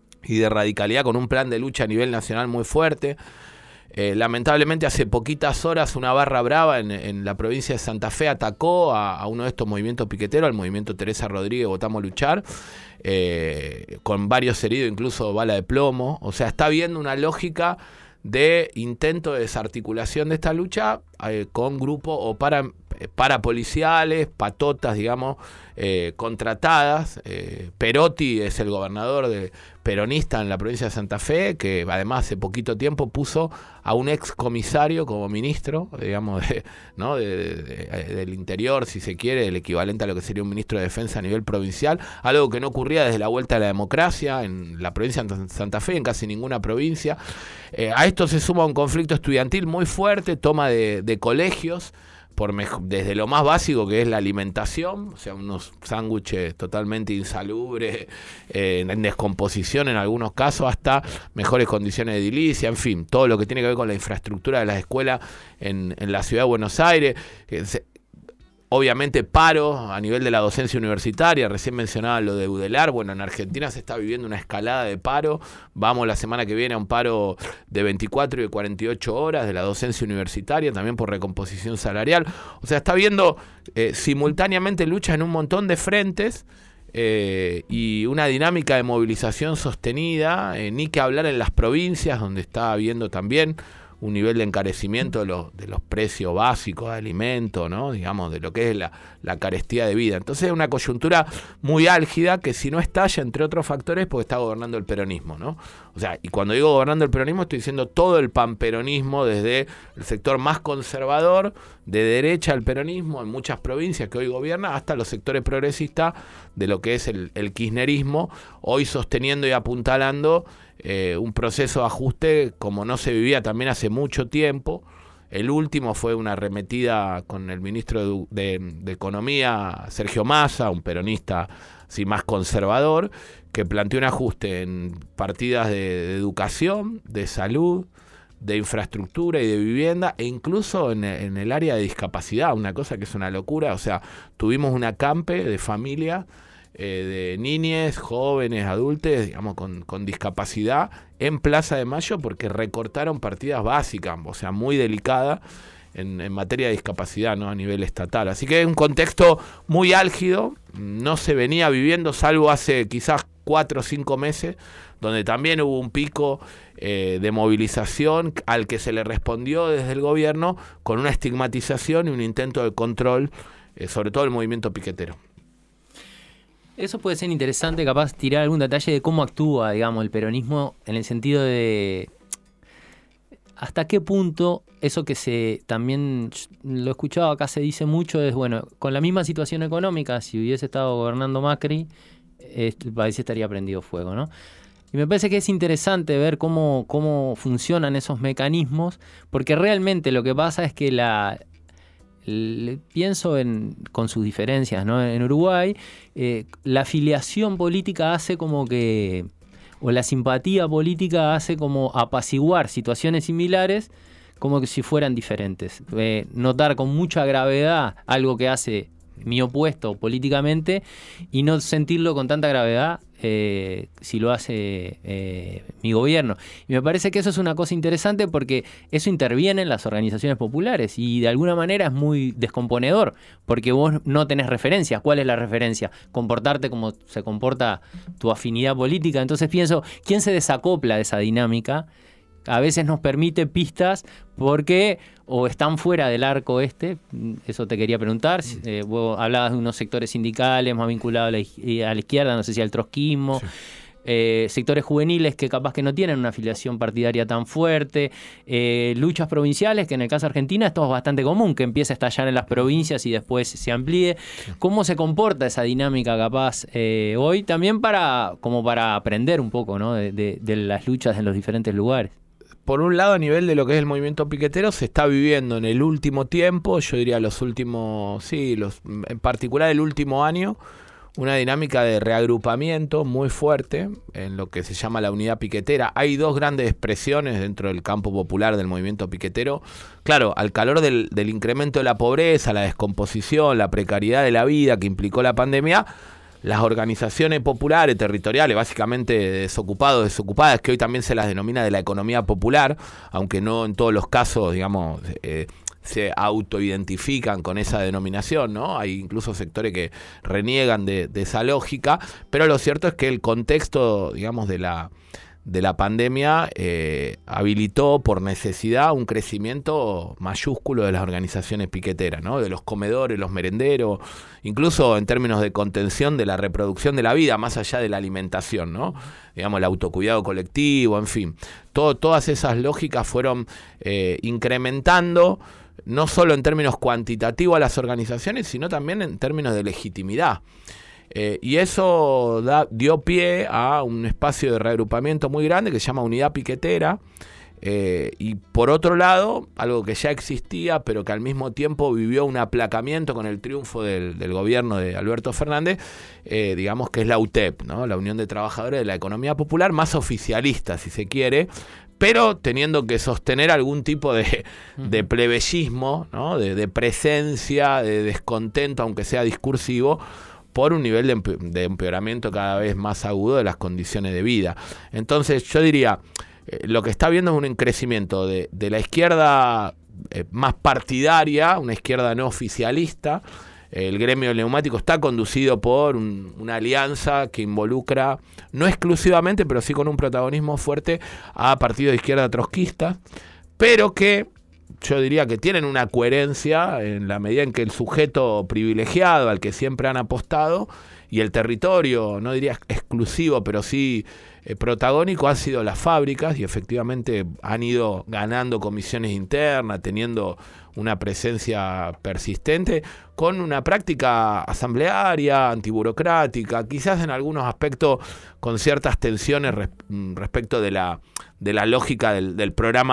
y de radicalidad, con un plan de lucha a nivel nacional muy fuerte. Eh, lamentablemente hace poquitas horas una barra brava en, en la provincia de Santa Fe atacó a, a uno de estos movimientos piqueteros, al movimiento Teresa Rodríguez Votamos Luchar, eh, con varios heridos, incluso bala de plomo. O sea, está habiendo una lógica de intento de desarticulación de esta lucha eh, con grupos o para, parapoliciales, patotas, digamos, eh, contratadas. Eh, Perotti es el gobernador de, peronista en la provincia de Santa Fe, que además hace poquito tiempo puso a un ex comisario como ministro, digamos, de, ¿no? de, de, de, del interior, si se quiere, el equivalente a lo que sería un ministro de defensa a nivel provincial, algo que no ocurría desde la vuelta a la democracia en la provincia de Santa Fe, en casi ninguna provincia. Eh, a esto se suma un conflicto estudiantil muy fuerte, toma de, de colegios, por mejor, desde lo más básico que es la alimentación, o sea, unos sándwiches totalmente insalubres, eh, en descomposición en algunos casos, hasta mejores condiciones de edilicia, en fin, todo lo que tiene que ver con la infraestructura de las escuelas en, en la ciudad de Buenos Aires. Eh, se, Obviamente paro a nivel de la docencia universitaria, recién mencionaba lo de Udelar, bueno, en Argentina se está viviendo una escalada de paro, vamos la semana que viene a un paro de veinticuatro y de cuarenta y ocho horas de la docencia universitaria, también por recomposición salarial, o sea, está habiendo eh, simultáneamente lucha en un montón de frentes, eh, y una dinámica de movilización sostenida, eh, ni que hablar en las provincias, donde está habiendo también un nivel de encarecimiento de los, de los precios básicos de alimentos, ¿no? Digamos, de lo que es la, la carestía de vida. Entonces es una coyuntura muy álgida que si no estalla, entre otros factores, porque está gobernando el peronismo, ¿no? O sea, y cuando digo gobernando el peronismo, estoy diciendo todo el panperonismo, desde el sector más conservador, de derecha al peronismo, en muchas provincias que hoy gobierna, hasta los sectores progresistas de lo que es el, el kirchnerismo, hoy sosteniendo y apuntalando Eh, un proceso de ajuste como no se vivía también hace mucho tiempo, El último fue una arremetida con el ministro de, de, de Economía, Sergio Massa, un peronista sí, más conservador, que planteó un ajuste en partidas de, de educación, de salud, de infraestructura y de vivienda, e incluso en, en el área de discapacidad, una cosa que es una locura. O sea, tuvimos un acampe de familia, eh, de niñes, jóvenes, adultos, digamos, con, con discapacidad en Plaza de Mayo porque recortaron partidas básicas, o sea, muy delicadas en, en materia de discapacidad, ¿no? A nivel estatal. Así que es un contexto muy álgido, no se venía viviendo, salvo hace quizás cuatro o cinco meses, donde también hubo un pico eh, de movilización al que se le respondió desde el gobierno con una estigmatización y un intento de control, eh, sobre todo el movimiento piquetero. Eso puede ser interesante, capaz tirar algún detalle de cómo actúa, digamos, el peronismo en el sentido de hasta qué punto eso que se también lo he escuchado acá se dice mucho es, bueno, con la misma situación económica, si hubiese estado gobernando Macri, el país estaría prendido fuego, ¿no? Y me parece que es interesante ver cómo, cómo funcionan esos mecanismos, porque realmente lo que pasa es que la... Le, pienso en, con sus diferencias, ¿no? En Uruguay, eh, la afiliación política hace como que, o la simpatía política hace como apaciguar situaciones similares como que si fueran diferentes. Eh, notar con mucha gravedad algo que hace mi opuesto políticamente y no sentirlo con tanta gravedad eh, si lo hace eh, mi gobierno. Y me parece que eso es una cosa interesante porque eso interviene en las organizaciones populares y de alguna manera es muy descomponedor porque vos no tenés referencias. ¿Cuál es la referencia? Comportarte como se comporta tu afinidad política. Entonces pienso, ¿quién se desacopla de esa dinámica? A veces nos permite pistas porque o están fuera del arco este, eso te quería preguntar, eh, vos hablabas de unos sectores sindicales más vinculados a la, a la izquierda, no sé si al trotskismo, sí. eh, sectores juveniles que capaz que no tienen una afiliación partidaria tan fuerte, eh, luchas provinciales, que en el caso de Argentina esto es bastante común, que empieza a estallar en las provincias y después se amplíe. Sí. ¿Cómo se comporta esa dinámica capaz eh, hoy? También para como para aprender un poco, ¿no? de, de, de las luchas en los diferentes lugares. Por un lado, a nivel de lo que es el movimiento piquetero, se está viviendo en el último tiempo, yo diría los últimos, sí, los, en particular el último año, una dinámica de reagrupamiento muy fuerte en lo que se llama la unidad piquetera. Hay dos grandes expresiones dentro del campo popular del movimiento piquetero. Claro, al calor del, del incremento de la pobreza, la descomposición, la precariedad de la vida que implicó la pandemia, las organizaciones populares, territoriales, básicamente desocupados, desocupadas, que hoy también se las denomina de la economía popular, aunque no en todos los casos, digamos, eh, se autoidentifican con esa denominación, ¿no? Hay incluso sectores que reniegan de, de esa lógica, pero lo cierto es que el contexto, digamos, de la... de la pandemia eh, habilitó por necesidad un crecimiento mayúsculo de las organizaciones piqueteras, ¿no? De los comedores, los merenderos, incluso en términos de contención de la reproducción de la vida, más allá de la alimentación, ¿no? Digamos, el autocuidado colectivo, en fin. Todo, todas esas lógicas fueron eh, incrementando, no solo en términos cuantitativos a las organizaciones, sino también en términos de legitimidad. Eh, y eso da, dio pie a un espacio de reagrupamiento muy grande que se llama unidad piquetera. Eh, y por otro lado, algo que ya existía, pero que al mismo tiempo vivió un aplacamiento con el triunfo del, del gobierno de Alberto Fernández, eh, digamos que es la U T E P, ¿no? La Unión de Trabajadores de la Economía Popular, más oficialista, si se quiere, pero teniendo que sostener algún tipo de, de plebeyismo, ¿no? de, de presencia, de descontento, aunque sea discursivo, por un nivel de, empe- de empeoramiento cada vez más agudo de las condiciones de vida. Entonces yo diría, eh, lo que está viendo es un crecimiento de, de la izquierda eh, más partidaria, una izquierda no oficialista. El gremio neumático está conducido por un, una alianza que involucra, no exclusivamente, pero sí con un protagonismo fuerte, a partidos de izquierda trotskistas, pero que yo diría que tienen una coherencia en la medida en que el sujeto privilegiado al que siempre han apostado y el territorio, no diría exclusivo, pero sí eh, protagónico, han sido las fábricas y efectivamente han ido ganando comisiones internas, teniendo una presencia persistente, con una práctica asamblearia, antiburocrática, quizás en algunos aspectos con ciertas tensiones res, respecto de la, de la lógica del, del programa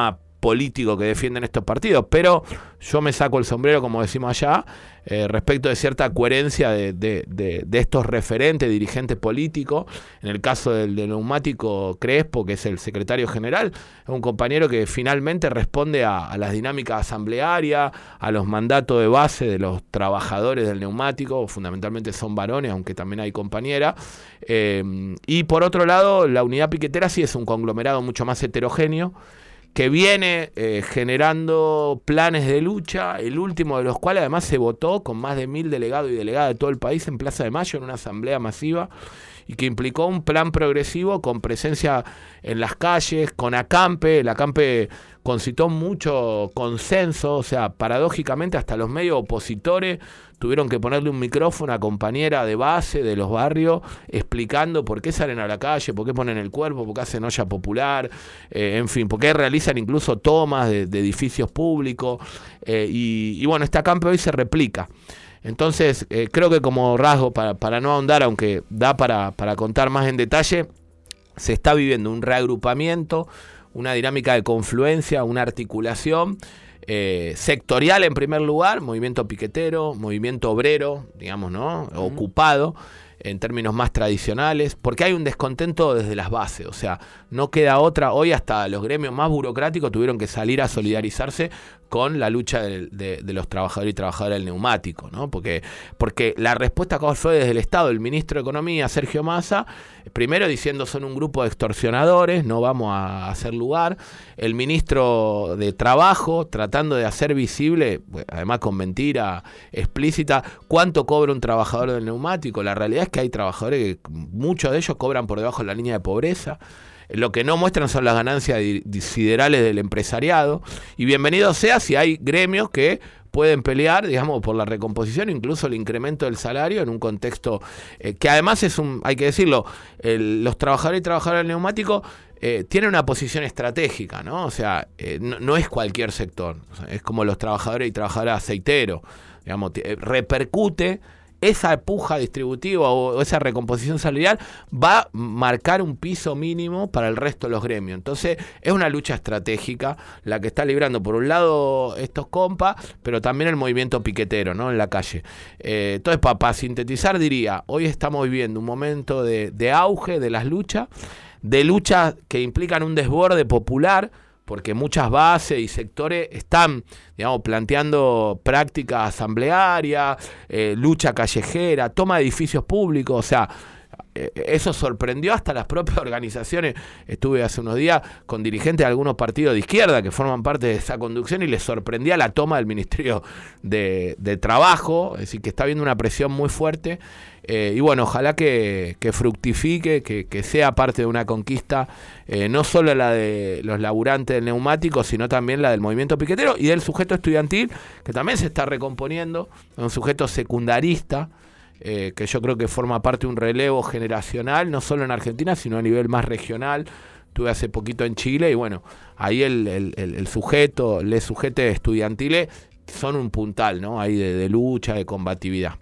político que defienden estos partidos, pero yo me saco el sombrero, como decimos allá, eh, respecto de cierta coherencia de, de, de, de estos referentes, dirigentes políticos. En el caso del, del neumático, Crespo, que es el secretario general, es un compañero que finalmente responde a, a las dinámicas asamblearias, a los mandatos de base de los trabajadores del neumático, fundamentalmente son varones, aunque también hay compañeras. Eh, y por otro lado, la unidad piquetera sí es un conglomerado mucho más heterogéneo, que viene eh, generando planes de lucha, el último de los cuales además se votó con más de mil delegados y delegadas de todo el país en Plaza de Mayo, en una asamblea masiva, y que implicó un plan progresivo con presencia en las calles, con acampe. El acampe concitó mucho consenso, o sea, paradójicamente hasta los medios opositores tuvieron que ponerle un micrófono a compañera de base de los barrios explicando por qué salen a la calle, por qué ponen el cuerpo, por qué hacen olla popular, eh, en fin, por qué realizan incluso tomas de, de edificios públicos, eh, y, y bueno, este acampe hoy se replica. Entonces, eh, creo que como rasgo, para, para no ahondar, aunque da para, para contar más en detalle, se está viviendo un reagrupamiento, una dinámica de confluencia, una articulación eh, sectorial en primer lugar, movimiento piquetero, movimiento obrero, digamos, ¿no? Uh-huh. Ocupado, en términos más tradicionales, porque hay un descontento desde las bases, o sea, no queda otra. Hoy hasta los gremios más burocráticos tuvieron que salir a solidarizarse con la lucha de, de, de los trabajadores y trabajadoras del neumático, ¿no? Porque, porque la respuesta que fue desde el Estado, el ministro de Economía, Sergio Massa, primero diciendo son un grupo de extorsionadores, no vamos a hacer lugar. El ministro de Trabajo tratando de hacer visible, además con mentira explícita, cuánto cobra un trabajador del neumático. La realidad es que hay trabajadores que muchos de ellos cobran por debajo de la línea de pobreza. Lo que no muestran son las ganancias siderales del empresariado. Y bienvenido sea si hay gremios que pueden pelear, digamos, por la recomposición, incluso el incremento del salario en un contexto eh, que además es un, hay que decirlo, el, los trabajadores y trabajadoras del neumático eh, tienen una posición estratégica, ¿no? O sea, eh, no, no es cualquier sector, o sea, es como los trabajadores y trabajadoras aceiteros, digamos, eh, repercute. Esa puja distributiva o esa recomposición salarial va a marcar un piso mínimo para el resto de los gremios. Entonces es una lucha estratégica la que está librando por un lado estos compas, pero también el movimiento piquetero, ¿no? En la calle. Eh, entonces, para pa sintetizar, diría, hoy estamos viviendo un momento de, de auge de las luchas, de luchas que implican un desborde popular, porque muchas bases y sectores están, digamos, planteando prácticas asamblearias, eh, lucha callejera, toma de edificios públicos, o sea, eh, eso sorprendió hasta las propias organizaciones. Estuve hace unos días con dirigentes de algunos partidos de izquierda que forman parte de esa conducción y les sorprendía la toma del Ministerio de, de Trabajo, es decir, que está habiendo una presión muy fuerte. Eh, y bueno, ojalá que, que fructifique, que, que sea parte de una conquista, eh, no solo la de los laburantes del neumático, sino también la del movimiento piquetero y del sujeto estudiantil, que también se está recomponiendo, un sujeto secundarista, eh, que yo creo que forma parte de un relevo generacional, no solo en Argentina, sino a nivel más regional. Estuve hace poquito en Chile y bueno, ahí el, el, el, el sujeto, les sujetos estudiantiles son un puntal, ¿no? Ahí de, de lucha, de combatividad.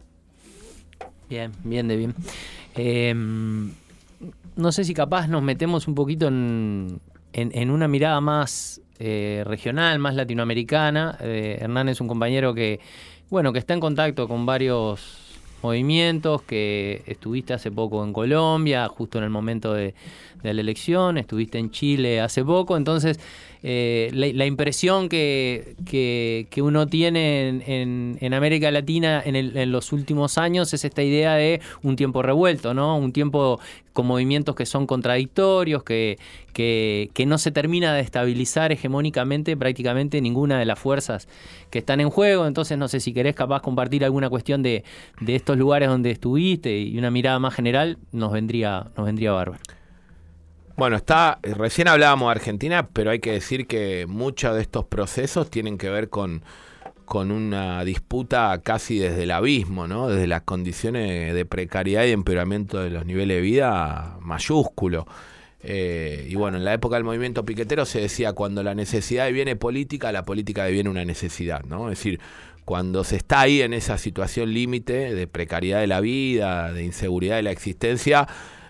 Bien, bien de bien. Eh, no sé si capaz nos metemos un poquito en, en, en una mirada más eh, regional, más latinoamericana. Eh, Hernán es un compañero que, bueno, que está en contacto con varios movimientos, que estuviste hace poco en Colombia, justo en el momento de, de la elección, estuviste en Chile hace poco, entonces eh, la, la impresión que, que, que uno tiene en, en, en América Latina en, el, en los últimos años es esta idea de un tiempo revuelto, ¿no? Un tiempo con movimientos que son contradictorios, que, que, que no se termina de estabilizar hegemónicamente prácticamente ninguna de las fuerzas que están en juego. Entonces no sé si querés capaz compartir alguna cuestión de, de estos lugares donde estuviste y una mirada más general, nos vendría, nos vendría bárbaro. Bueno, está, recién hablábamos de Argentina, pero hay que decir que muchos de estos procesos tienen que ver con, con una disputa casi desde el abismo, ¿no? Desde las condiciones de precariedad y empeoramiento de los niveles de vida mayúsculo. Eh, y bueno, en la época del movimiento piquetero se decía, cuando la necesidad deviene política, la política deviene una necesidad, ¿no? Es decir, cuando se está ahí en esa situación límite de precariedad de la vida, de inseguridad de la existencia,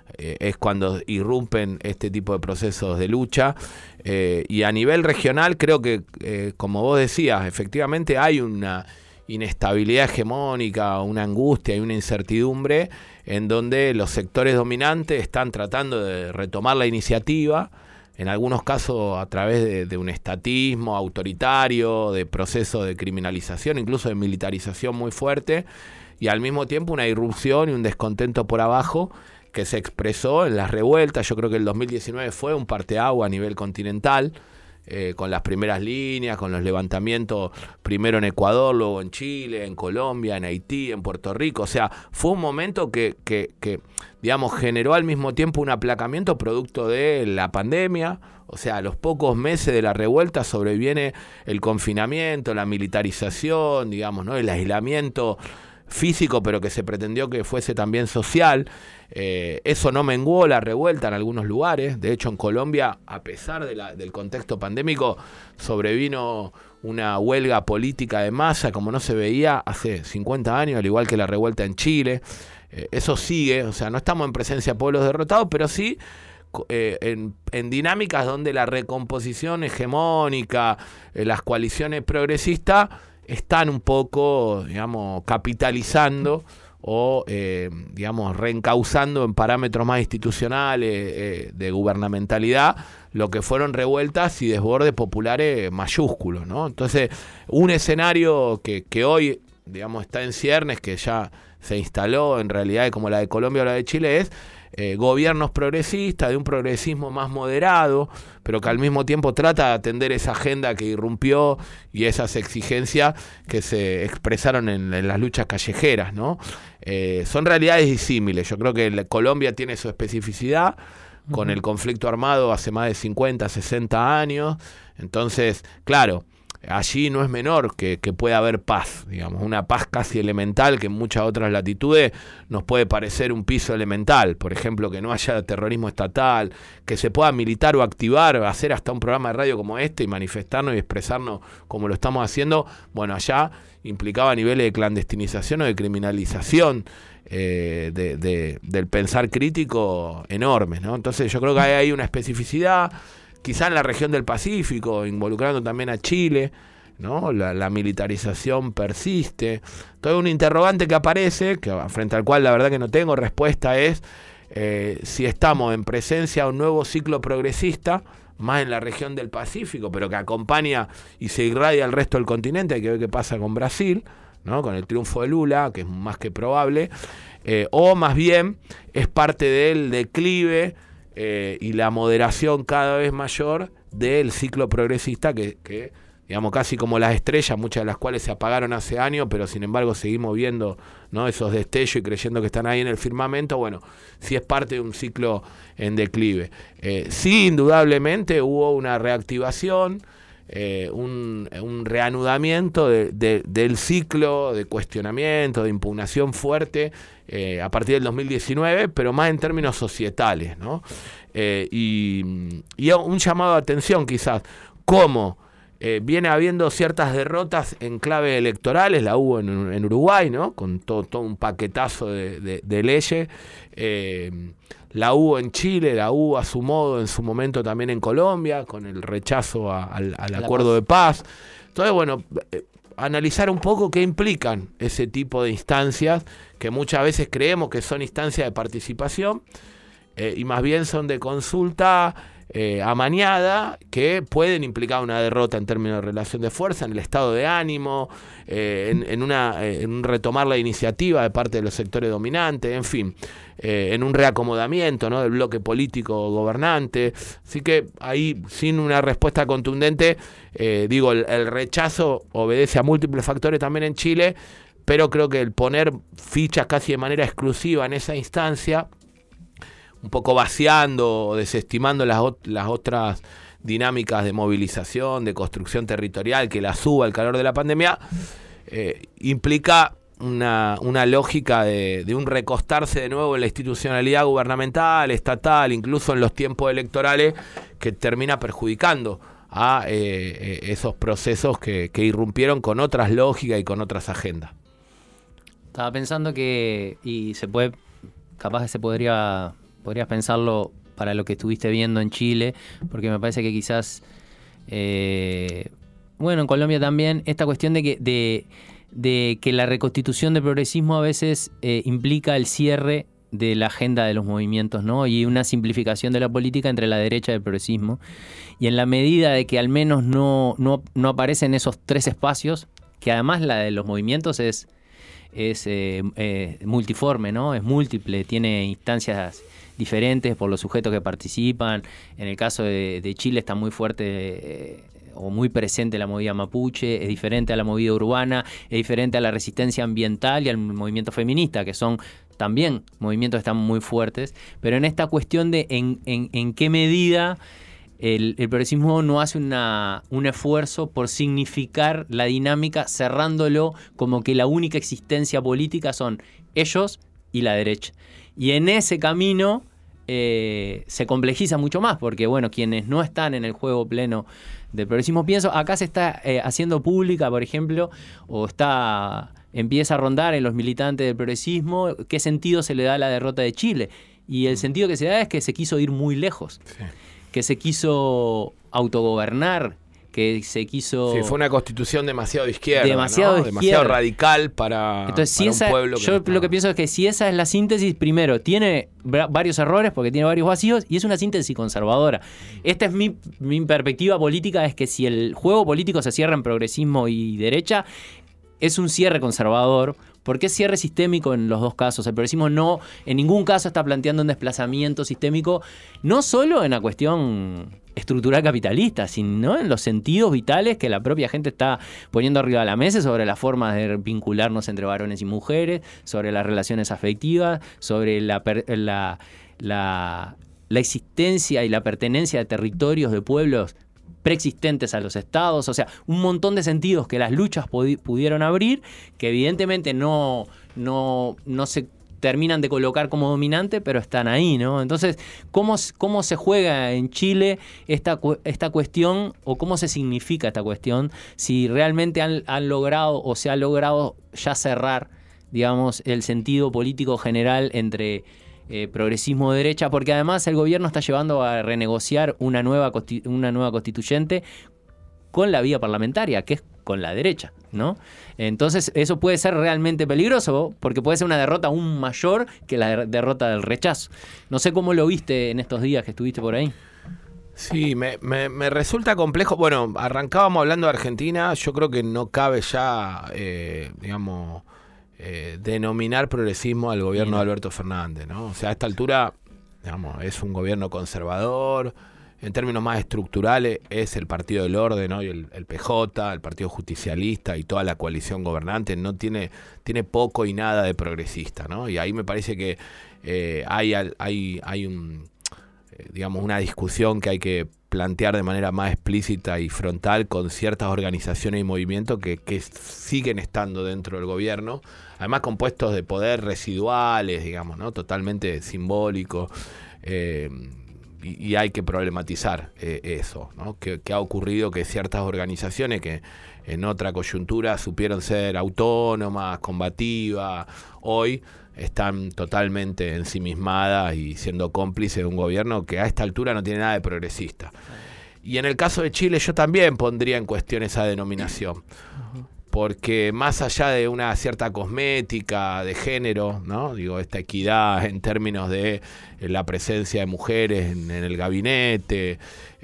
eh, es cuando irrumpen este tipo de procesos de lucha. Eh, y a nivel regional creo que, eh, como vos decías, efectivamente hay una inestabilidad hegemónica, una angustia y una incertidumbre en donde los sectores dominantes están tratando de retomar la iniciativa, en algunos casos a través de, de un estatismo autoritario, de procesos de criminalización, incluso de militarización muy fuerte, y al mismo tiempo una irrupción y un descontento por abajo que se expresó en las revueltas. Yo creo que el dos mil diecinueve fue un parteaguas a nivel continental, eh, con las primeras líneas, con los levantamientos primero en Ecuador, luego en Chile, en Colombia, en Haití, en Puerto Rico. O sea, fue un momento que, que, que digamos, generó al mismo tiempo un aplacamiento producto de la pandemia. O sea, a los pocos meses de la revuelta sobreviene el confinamiento, la militarización, digamos, ¿no? El aislamiento físico, pero que se pretendió que fuese también social. Eh, eso no menguó la revuelta en algunos lugares. De hecho, en Colombia, a pesar de la, del contexto pandémico, sobrevino una huelga política de masa como no se veía hace cincuenta años, al igual que la revuelta en Chile. Eh, eso sigue, o sea, no estamos en presencia de pueblos derrotados, pero sí eh, en, en dinámicas donde la recomposición hegemónica, eh, las coaliciones progresistas, están un poco, digamos, capitalizando o, eh, digamos, reencauzando en parámetros más institucionales, eh, de gubernamentalidad, lo que fueron revueltas y desbordes populares mayúsculos, ¿no? Entonces, un escenario que, que hoy, digamos, está en ciernes, que ya se instaló en realidades como la de Colombia o la de Chile, es eh, gobiernos progresistas, de un progresismo más moderado, pero que al mismo tiempo trata de atender esa agenda que irrumpió y esas exigencias que se expresaron en, en las luchas callejeras, ¿no? Eh, son realidades disímiles. Yo creo que la, Colombia tiene su especificidad, con el conflicto armado hace más de cincuenta, sesenta años. Entonces, claro, allí no es menor que, que pueda haber paz, digamos, una paz casi elemental que en muchas otras latitudes nos puede parecer un piso elemental. Por ejemplo, que no haya terrorismo estatal, que se pueda militar o activar, hacer hasta un programa de radio como este y manifestarnos y expresarnos como lo estamos haciendo. Bueno, allá implicaba niveles de clandestinización o de criminalización eh, de, de, del pensar crítico enormes, ¿no? Entonces yo creo que hay, hay una especificidad, quizá en la región del Pacífico, involucrando también a Chile, ¿no? La, la militarización persiste. Todo un interrogante que aparece, que frente al cual la verdad que no tengo respuesta, es eh, si estamos en presencia de un nuevo ciclo progresista, más en la región del Pacífico, pero que acompaña y se irradia al resto del continente. Hay que ver qué pasa con Brasil, ¿no? Con el triunfo de Lula, que es más que probable, eh, o más bien es parte del declive eh, y la moderación cada vez mayor del ciclo progresista que, que, digamos, casi como las estrellas, muchas de las cuales se apagaron hace años, pero sin embargo seguimos viendo, ¿no? Esos destellos y creyendo que están ahí en el firmamento. Bueno, sí es parte de un ciclo en declive. Eh, sí, indudablemente hubo una reactivación, Eh, un, un reanudamiento de, de, del ciclo de cuestionamiento, de impugnación fuerte eh, a partir del dos mil diecinueve, pero más en términos societales, ¿no? Eh, y, y un llamado de atención quizás, cómo eh, viene habiendo ciertas derrotas en clave electorales, la hubo en, en Uruguay, ¿no? Con todo, todo un paquetazo de, de, de leyes, eh, la hubo en Chile, la hubo a su modo en su momento también en Colombia, con el rechazo a, al, al acuerdo de paz. Entonces, bueno, eh, analizar un poco qué implican ese tipo de instancias, que muchas veces creemos que son instancias de participación, eh, y más bien son de consulta eh, amañada, que pueden implicar una derrota en términos de relación de fuerza, en el estado de ánimo, eh, en, en, una, eh, en un retomar la iniciativa de parte de los sectores dominantes, en fin, eh, en un reacomodamiento, ¿no? Del bloque político gobernante. Así que ahí, sin una respuesta contundente, eh, digo, el, el rechazo obedece a múltiples factores también en Chile, pero creo que el poner fichas casi de manera exclusiva en esa instancia, un poco vaciando o desestimando las, las otras dinámicas de movilización, de construcción territorial que la suba al calor de la pandemia, eh, implica una, una lógica de, de un recostarse de nuevo en la institucionalidad gubernamental, estatal, incluso en los tiempos electorales, que termina perjudicando a eh, esos procesos que, que irrumpieron con otras lógicas y con otras agendas. Estaba pensando que, y se puede, capaz que se podría podrías pensarlo para lo que estuviste viendo en Chile, porque me parece que quizás, eh, bueno, en Colombia también, esta cuestión de que, de, de que la reconstitución del progresismo a veces eh, implica el cierre de la agenda de los movimientos, ¿no? Y una simplificación de la política entre la derecha y el progresismo. Y en la medida de que al menos no, no, no aparecen esos tres espacios, que además la de los movimientos es, es eh, eh, multiforme, ¿no? Es múltiple, tiene instancias diferentes por los sujetos que participan. En el caso de, de Chile está muy fuerte eh, o muy presente la movida mapuche, es diferente a la movida urbana, es diferente a la resistencia ambiental y al movimiento feminista, que son también movimientos que están muy fuertes, pero en esta cuestión de en, en, en qué medida el, el progresismo no hace una, un esfuerzo por significar la dinámica, cerrándolo como que la única existencia política son ellos y la derecha. Y en ese camino eh, se complejiza mucho más, porque bueno, quienes no están en el juego pleno del progresismo, pienso, acá se está eh, haciendo pública, por ejemplo, o está empieza a rondar en los militantes del progresismo qué sentido se le da a la derrota de Chile. Y el sentido que se da es que se quiso ir muy lejos, sí. que se quiso autogobernar, que se quiso... Sí, fue una constitución demasiado de izquierda, demasiado, ¿no? de demasiado izquierda. radical para, Entonces, para si esa, un pueblo. Que yo no lo que pienso es que si esa es la síntesis, primero, tiene varios errores porque tiene varios vacíos y es una síntesis conservadora. Esta es mi, mi perspectiva política, es que si el juego político se cierra en progresismo y derecha, es un cierre conservador, porque es cierre sistémico en los dos casos. El progresismo no, en ningún caso está planteando un desplazamiento sistémico, no solo en la cuestión estructural capitalista, sino en los sentidos vitales que la propia gente está poniendo arriba de la mesa, sobre las formas de vincularnos entre varones y mujeres, sobre las relaciones afectivas, sobre la, la, la, la existencia y la pertenencia de territorios, de pueblos preexistentes a los estados, o sea, un montón de sentidos que las luchas pudi- pudieron abrir, que evidentemente no, no, no se terminan de colocar como dominante, pero están ahí, ¿no? Entonces, ¿cómo, cómo se juega en Chile esta, esta cuestión, o cómo se significa esta cuestión, si realmente han, han logrado o se ha logrado ya cerrar, digamos, el sentido político general entre Eh, progresismo de derecha, porque además el gobierno está llevando a renegociar una nueva, constitu- una nueva constituyente con la vía parlamentaria, que es con la derecha, ¿no? Entonces eso puede ser realmente peligroso, porque puede ser una derrota aún mayor que la der- derrota del rechazo. No sé cómo lo viste en estos días que estuviste por ahí. Sí, me, me, me resulta complejo. Bueno, arrancábamos hablando de Argentina, yo creo que no cabe ya, eh, digamos... Eh, denominar progresismo al gobierno de Alberto Fernández, ¿no? O sea, a esta altura, digamos, es un gobierno conservador, en términos más estructurales es el Partido del Orden, ¿no? Y el, el P J, el Partido Justicialista y toda la coalición gobernante no tiene, tiene poco y nada de progresista, ¿no? Y ahí me parece que eh, hay, hay, hay un, eh, digamos, una discusión que hay que plantear de manera más explícita y frontal con ciertas organizaciones y movimientos que, que siguen estando dentro del gobierno, además con puestos de poder residuales, digamos, ¿no? Totalmente simbólicos, eh, y, y hay que problematizar eh, eso, ¿no? Que, que ha ocurrido que ciertas organizaciones que en otra coyuntura supieron ser autónomas, combativas, hoy están totalmente ensimismadas y siendo cómplices de un gobierno que a esta altura no tiene nada de progresista. Y en el caso de Chile yo también pondría en cuestión esa denominación, porque más allá de una cierta cosmética de género, ¿no? Digo, esta equidad en términos de la presencia de mujeres en, en el gabinete,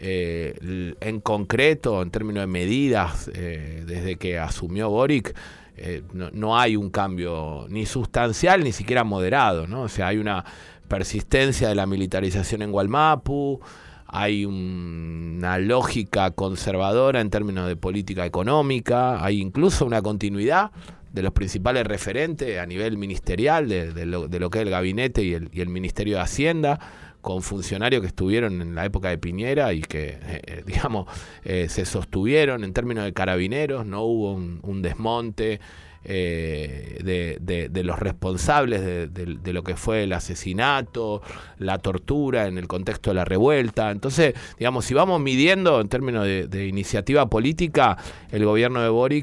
eh, en concreto, en términos de medidas, eh, desde que asumió Boric, Eh, no, no hay un cambio ni sustancial ni siquiera moderado, ¿no? O sea, hay una persistencia de la militarización en Gualmapu, hay un, una lógica conservadora en términos de política económica, hay incluso una continuidad de los principales referentes a nivel ministerial de, de, lo, de lo que es el gabinete y el, y el Ministerio de Hacienda, con funcionarios que estuvieron en la época de Piñera y que, eh, digamos, eh, se sostuvieron en términos de carabineros, no hubo un, un desmonte, eh, de, de, de los responsables de, de, de lo que fue el asesinato, la tortura en el contexto de la revuelta. Entonces, digamos, si vamos midiendo en términos de, de iniciativa política, el gobierno de Boric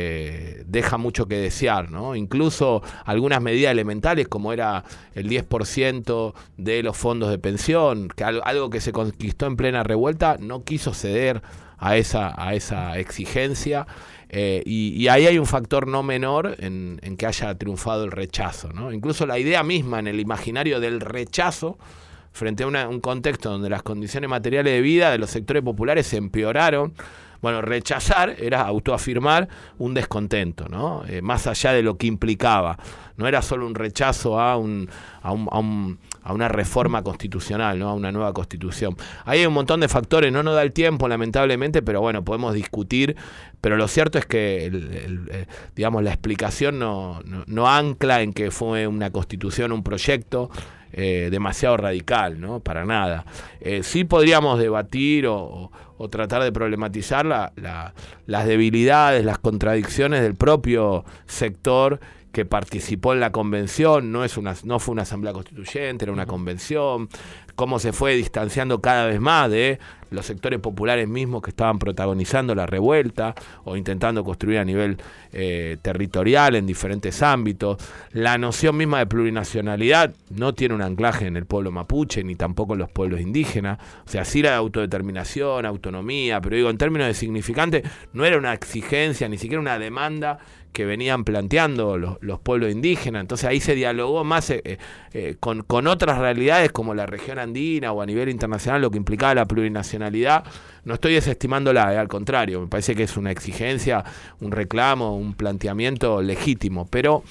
eh, deja mucho que desear, ¿no? Incluso algunas medidas elementales, como era el diez por ciento de los fondos de pensión, que algo, algo que se conquistó en plena revuelta, no quiso ceder a esa, a esa exigencia. Eh, y, y ahí hay un factor no menor en, en que haya triunfado el rechazo, ¿no? Incluso la idea misma en el imaginario del rechazo frente a una, un contexto donde las condiciones materiales de vida de los sectores populares se empeoraron. Bueno, rechazar era autoafirmar un descontento, ¿no? Eh, más allá de lo que implicaba. No era solo un rechazo a, un, a, un, a, un, a una reforma constitucional, ¿no? A una nueva constitución. Ahí hay un montón de factores, no nos da el tiempo, lamentablemente, pero bueno, podemos discutir. Pero lo cierto es que, el, el, el, digamos, la explicación no, no, no ancla en que fue una constitución, un proyecto eh, demasiado radical, ¿no? Para nada. Eh, sí podríamos debatir o, o, o tratar de problematizar la, la, las debilidades, las contradicciones del propio sector que participó en la convención. No es una, no fue una asamblea constituyente, era una convención. Cómo se fue distanciando cada vez más de los sectores populares mismos que estaban protagonizando la revuelta o intentando construir a nivel eh, territorial en diferentes ámbitos. La noción misma de plurinacionalidad no tiene un anclaje en el pueblo mapuche ni tampoco en los pueblos indígenas. O sea, sí la autodeterminación, autonomía, pero digo, en términos de significante, no era una exigencia, ni siquiera una demanda que venían planteando los, los pueblos indígenas. Entonces ahí se dialogó más eh, eh, con, con otras realidades como la región andina o a nivel internacional, lo que implicaba la plurinacionalidad. No estoy desestimándola, eh, al contrario, me parece que es una exigencia, un reclamo, un planteamiento legítimo, pero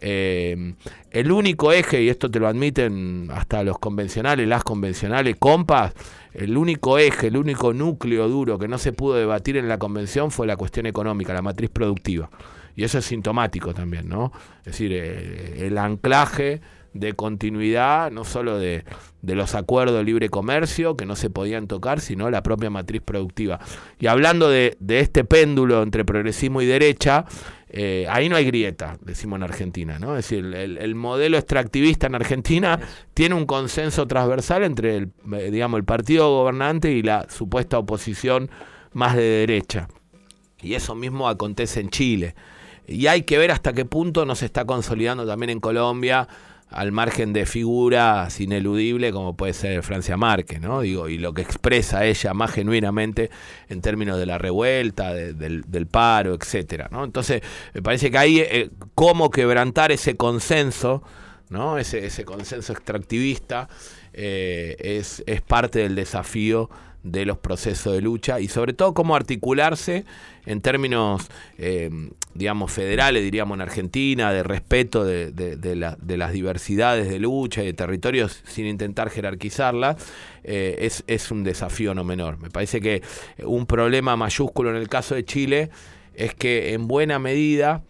eh, el único eje, y esto te lo admiten hasta los convencionales, las convencionales, compas, el único eje, el único núcleo duro que no se pudo debatir en la convención fue la cuestión económica, la matriz productiva. Y eso es sintomático también, ¿no? Es decir, eh, el anclaje de continuidad, no solo de, de los acuerdos de libre comercio, que no se podían tocar, sino la propia matriz productiva. Y hablando de, de este péndulo entre progresismo y derecha, eh, ahí no hay grieta, decimos en Argentina, ¿no? Es decir, el, el modelo extractivista en Argentina tiene un consenso transversal entre el, digamos, el partido gobernante y la supuesta oposición más de derecha. Y eso mismo acontece en Chile. Y hay que ver hasta qué punto no se está consolidando también en Colombia, al margen de figuras ineludibles como puede ser Francia Márquez, ¿no? Digo, y lo que expresa ella más genuinamente en términos de la revuelta, de, del, del paro, etcétera, ¿no? Entonces, me parece que ahí eh, cómo quebrantar ese consenso, ¿no? Ese, ese consenso extractivista eh, es, es parte del desafío de los procesos de lucha y sobre todo cómo articularse en términos, eh, digamos, federales, diríamos en Argentina, de respeto de, de, de, la, de las diversidades de lucha y de territorios sin intentar jerarquizarlas, eh, es, es un desafío no menor. Me parece que un problema mayúsculo en el caso de Chile es que en buena medida,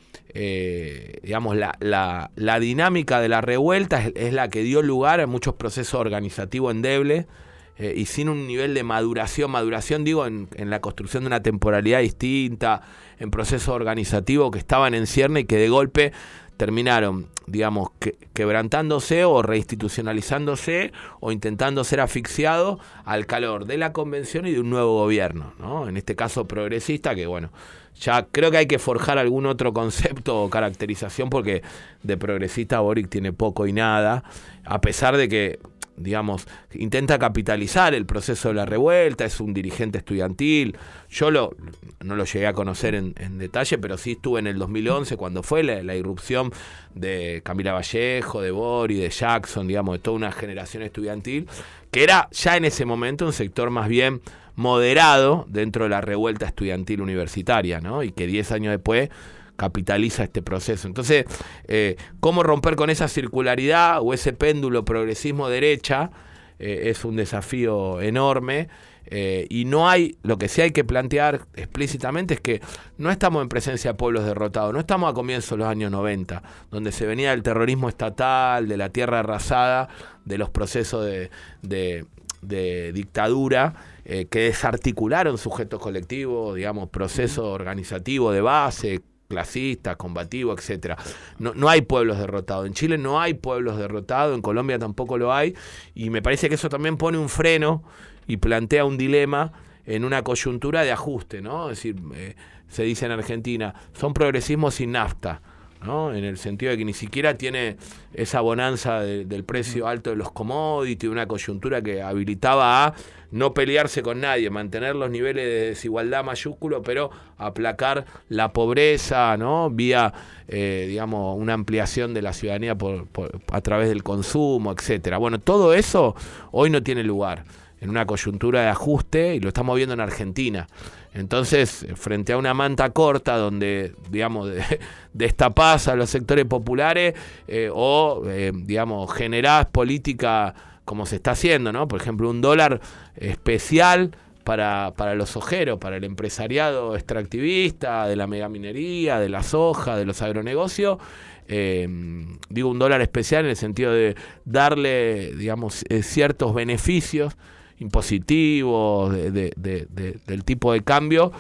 eh, digamos, la, la, la dinámica de la revuelta es, es la que dio lugar a muchos procesos organizativos endebles, Eh, y sin un nivel de maduración, maduración digo en, en la construcción de una temporalidad distinta, en procesos organizativos que estaban en cierne y que de golpe terminaron, digamos, que, quebrantándose o reinstitucionalizándose o intentando ser asfixiados al calor de la convención y de un nuevo gobierno, ¿no? En este caso progresista, que bueno, ya creo que hay que forjar algún otro concepto o caracterización porque de progresista Boric tiene poco y nada, a pesar de que, digamos, intenta capitalizar el proceso de la revuelta, es un dirigente estudiantil. Yo lo, no lo llegué a conocer en, en detalle, pero sí estuve en el dos mil once cuando fue la, la irrupción de Camila Vallejo, de Boris, de Jackson, digamos, de toda una generación estudiantil, que era ya en ese momento un sector más bien moderado dentro de la revuelta estudiantil universitaria, ¿no? Y que diez años después capitaliza este proceso. Entonces, eh, ¿cómo romper con esa circularidad o ese péndulo progresismo-derecha? Eh, es un desafío enorme eh, y no hay, lo que sí hay que plantear explícitamente es que no estamos en presencia de pueblos derrotados, no estamos a comienzos de los años noventa, donde se venía del terrorismo estatal, de la tierra arrasada, de los procesos de, de, de dictadura, Eh, que desarticularon sujetos colectivos, digamos, procesos organizativos de base, clasista, combativo, etcétera. No, no hay pueblos derrotados. En Chile no hay pueblos derrotados, en Colombia tampoco lo hay, y me parece que eso también pone un freno y plantea un dilema en una coyuntura de ajuste, ¿no? Es decir, eh, se dice en Argentina, son progresismos sin nafta, ¿no? En el sentido de que ni siquiera tiene esa bonanza de, del precio alto de los commodities, una coyuntura que habilitaba a no pelearse con nadie, mantener los niveles de desigualdad mayúsculos, pero aplacar la pobreza, ¿no? Vía, eh, digamos, una ampliación de la ciudadanía por, por, a través del consumo, etcétera. Bueno, todo eso hoy no tiene lugar en una coyuntura de ajuste, y lo estamos viendo en Argentina. Entonces, frente a una manta corta donde, digamos, de, destapás a los sectores populares eh, o, eh, digamos, generás política como se está haciendo, ¿no? Por ejemplo, un dólar especial para, para los ojeros, para el empresariado extractivista, de la megaminería, de la soja, de los agronegocios. Eh, digo, un dólar especial en el sentido de darle, digamos, eh, ciertos beneficios impositivos de, de, de, de, del tipo de cambio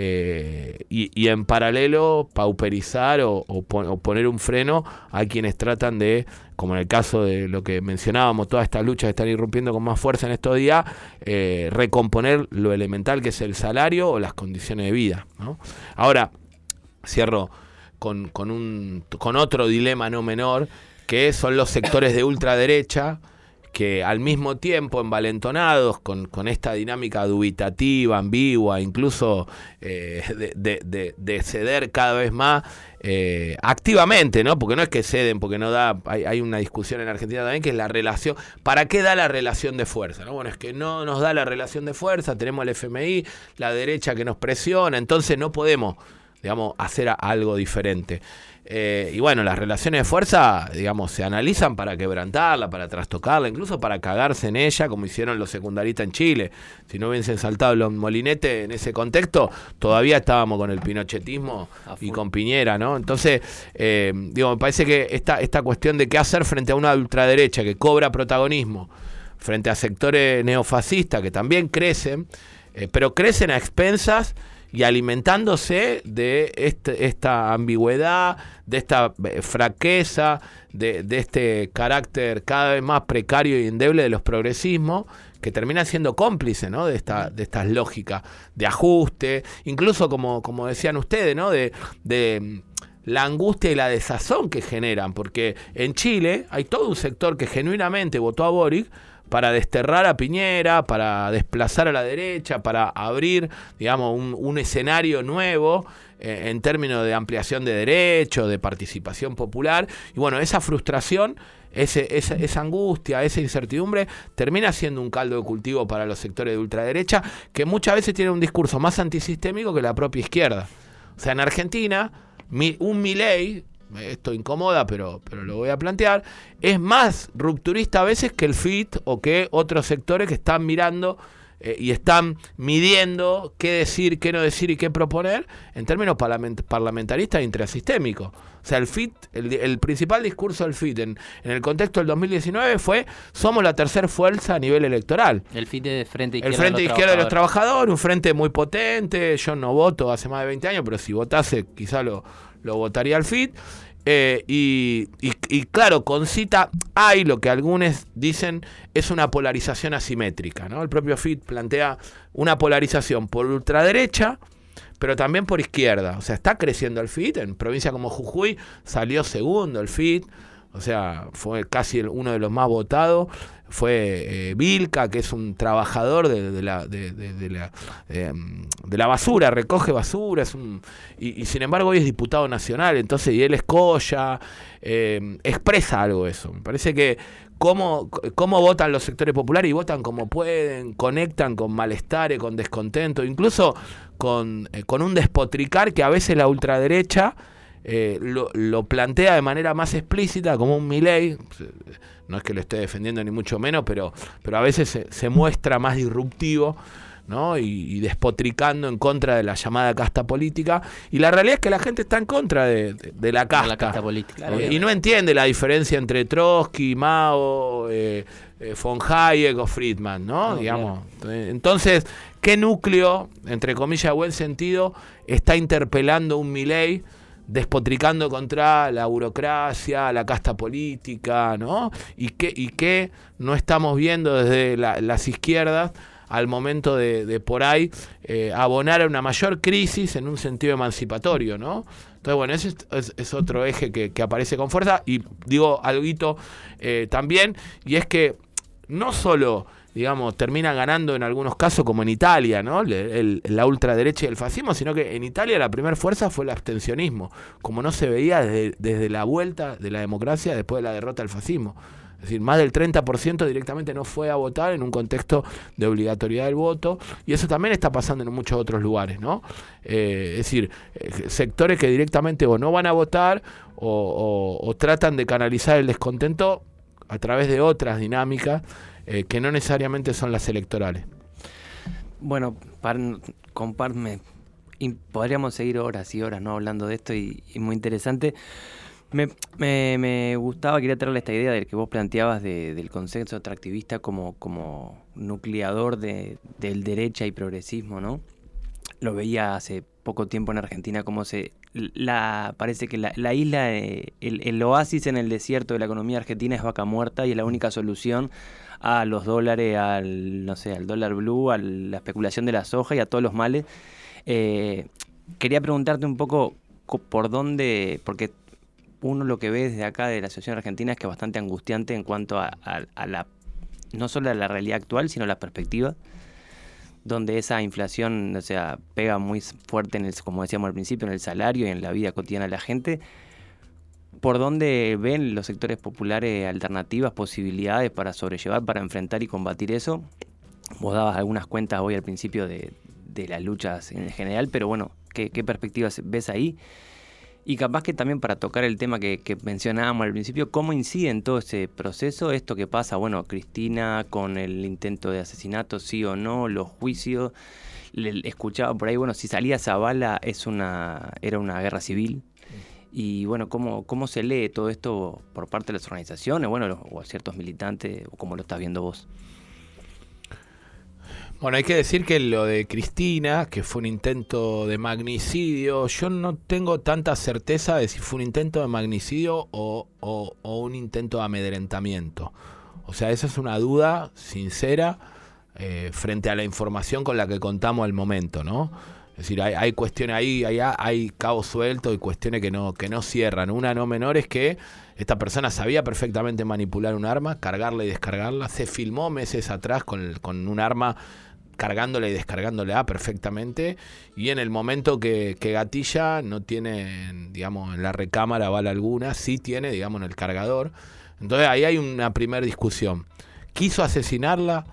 eh, y, y en paralelo pauperizar o, o, pon, o poner un freno a quienes tratan de, como en el caso de lo que mencionábamos, todas estas luchas que están irrumpiendo con más fuerza en estos días, eh, recomponer lo elemental que es el salario o las condiciones de vida, ¿no? Ahora, cierro con, con, un, con otro dilema no menor, que son los sectores de ultraderecha, que al mismo tiempo, envalentonados con, con esta dinámica dubitativa, ambigua, incluso eh, de, de, de, de ceder cada vez más eh, activamente, ¿no? Porque no es que ceden, porque no da, hay, hay una discusión en Argentina también, que es la relación, ¿para qué da la relación de fuerza? ¿No? Bueno, es que no nos da la relación de fuerza, tenemos el F M I, la derecha que nos presiona, entonces no podemos, digamos, hacer algo diferente. Eh, y bueno, las relaciones de fuerza, digamos, se analizan para quebrantarla, para trastocarla, incluso para cagarse en ella, como hicieron los secundaristas en Chile. Si no hubiesen saltado los molinetes en ese contexto, todavía estábamos con el pinochetismo y con Piñera, ¿no? Entonces, eh, digo, me parece que esta, esta cuestión de qué hacer frente a una ultraderecha que cobra protagonismo, frente a sectores neofascistas que también crecen, eh, pero crecen a expensas y alimentándose de este, esta ambigüedad, de esta fraqueza, de, de este carácter cada vez más precario y endeble de los progresismos, que termina siendo cómplice, ¿no? de, esta, de estas lógicas de ajuste, incluso como, como decían ustedes, ¿no? de, de la angustia y la desazón que generan, porque en Chile hay todo un sector que genuinamente votó a Boric para desterrar a Piñera, para desplazar a la derecha, para abrir, digamos, un, un escenario nuevo eh, en términos de ampliación de derechos, de participación popular. Y bueno, esa frustración, ese, esa, esa angustia, esa incertidumbre, termina siendo un caldo de cultivo para los sectores de ultraderecha, que muchas veces tienen un discurso más antisistémico que la propia izquierda. O sea, en Argentina, mi, un Milei, esto incomoda, pero, pero lo voy a plantear, es más rupturista a veces que el F I T o que otros sectores que están mirando eh, y están midiendo qué decir, qué no decir y qué proponer en términos parlament parlamentaristas e intrasistémicos. O sea, el F I T, el, el principal discurso del F I T en, en el contexto del dos mil diecinueve fue: somos la tercera fuerza a nivel electoral. El F I T de Frente Izquierda, el frente de, izquierda de los Trabajadores, un frente muy potente. Yo no voto hace más de veinte años, pero si votase quizá lo, lo votaría al F I T. Eh, y, y, y claro, con cita hay lo que algunos dicen es una polarización asimétrica, ¿no? El propio F I T plantea una polarización por ultraderecha, pero también por izquierda. O sea, está creciendo el F I T. En provincias como Jujuy salió segundo el F I T. O sea, fue casi el, uno de los más votados. Fue eh, Vilca, que es un trabajador de, de, la, de, de, de, la, eh, de la basura, recoge basura, es un, y, y sin embargo hoy es diputado nacional, entonces, y él es Coya, eh, expresa algo eso. Me parece que cómo, cómo votan los sectores populares, y votan como pueden, conectan con malestares, con descontento, incluso con, eh, con un despotricar que a veces la ultraderecha Eh, lo, lo plantea de manera más explícita, como un Milei. No es que lo esté defendiendo ni mucho menos, pero, pero a veces se, se muestra más disruptivo, ¿no? Y, y despotricando en contra de la llamada casta política. Y la realidad es que la gente está en contra de, de, de la casta, de la casta política, claro, eh, y no entiende la diferencia entre Trotsky, Mao, eh, eh, von Hayek o Friedman, ¿no? No, Digamos. Claro. Entonces, ¿qué núcleo, entre comillas, de buen sentido, está interpelando un Milei despotricando contra la burocracia, la casta política, ¿no? Y que, y que no estamos viendo desde la, las izquierdas al momento de, de por ahí eh, abonar a una mayor crisis en un sentido emancipatorio, ¿no? Entonces, bueno, ese es, es, es otro eje que, que aparece con fuerza. Y digo algo eh, también, y es que no solo, digamos, termina ganando en algunos casos como en Italia, ¿no? El, el, la ultraderecha y el fascismo, sino que en Italia la primera fuerza fue el abstencionismo, como no se veía desde, desde la vuelta de la democracia después de la derrota del fascismo. Es decir, más del treinta por ciento directamente no fue a votar en un contexto de obligatoriedad del voto, y eso también está pasando en muchos otros lugares, ¿no? Eh, es decir, eh, sectores que directamente o no van a votar o, o, o tratan de canalizar el descontento a través de otras dinámicas eh, que no necesariamente son las electorales. Bueno, para, comparme, y podríamos seguir horas y horas, ¿no?, hablando de esto, y, y muy interesante. Me, me, me gustaba, quería traerle esta idea del que vos planteabas de, del consenso extractivista como, como nucleador de, del derecha y progresismo, ¿no? Lo veía hace poco tiempo en Argentina, como se la parece que la, la isla, eh, el, el oasis en el desierto de la economía argentina es Vaca Muerta, y es la única solución a los dólares, al no sé, al dólar blue, a la especulación de la soja y a todos los males. Eh, quería preguntarte un poco por dónde, porque uno lo que ve desde acá de la situación argentina es que es bastante angustiante en cuanto a, a, a la, no solo a la realidad actual, sino a la perspectiva, donde esa inflación, o sea, pega muy fuerte, en el, como decíamos al principio, en el salario y en la vida cotidiana de la gente. ¿Por dónde ven los sectores populares alternativas, posibilidades para sobrellevar, para enfrentar y combatir eso? Vos dabas algunas cuentas hoy al principio de, de las luchas en general, pero bueno, ¿qué, qué perspectivas ves ahí? Y capaz que también para tocar el tema que, que mencionábamos al principio, ¿cómo incide en todo ese proceso esto que pasa? Bueno, Cristina con el intento de asesinato, sí o no, los juicios. Le, escuchaba por ahí, bueno, si salía Zavala es una, era una guerra civil. Y bueno, ¿cómo, cómo se lee todo esto por parte de las organizaciones, bueno, los, o ciertos militantes, o cómo lo estás viendo vos? Bueno, hay que decir que lo de Cristina, que fue un intento de magnicidio, yo no tengo tanta certeza de si fue un intento de magnicidio o, o, o un intento de amedrentamiento. O sea, esa es una duda sincera eh, frente a la información con la que contamos al momento, ¿no? Es decir, hay, hay cuestiones ahí, hay, hay cabos sueltos y cuestiones que no, que no cierran. Una no menor es que esta persona sabía perfectamente manipular un arma, cargarla y descargarla. Se filmó meses atrás con, con un arma cargándola y descargándola perfectamente, y en el momento que, que gatilla no tiene, digamos, en la recámara bala alguna, sí tiene, digamos, en el cargador. Entonces ahí hay una primera discusión. ¿Quiso asesinarla?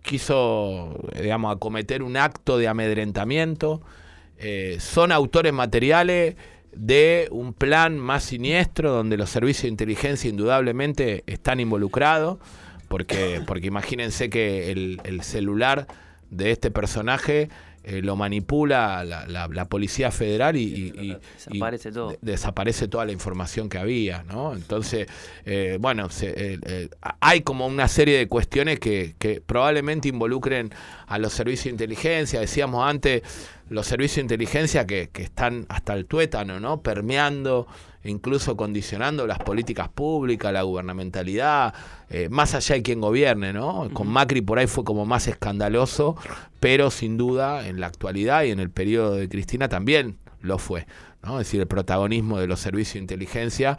¿Quiso, digamos, acometer un acto de amedrentamiento? Eh, ¿Son autores materiales de un plan más siniestro donde los servicios de inteligencia indudablemente están involucrados? Porque, porque imagínense que el, el celular de este personaje eh, lo manipula la, la, la Policía Federal y, y, y desaparece todo. De, desaparece toda la información que había, ¿no? Entonces, eh, bueno, se, eh, eh, hay como una serie de cuestiones que, que probablemente involucren a los servicios de inteligencia. Decíamos antes, los servicios de inteligencia que, que están hasta el tuétano, ¿no? Permeando, incluso condicionando las políticas públicas, la gubernamentalidad, eh, más allá de quien gobierne, ¿no? Con Macri por ahí fue como más escandaloso, pero sin duda en la actualidad y en el periodo de Cristina también lo fue, ¿no? Es decir, el protagonismo de los servicios de inteligencia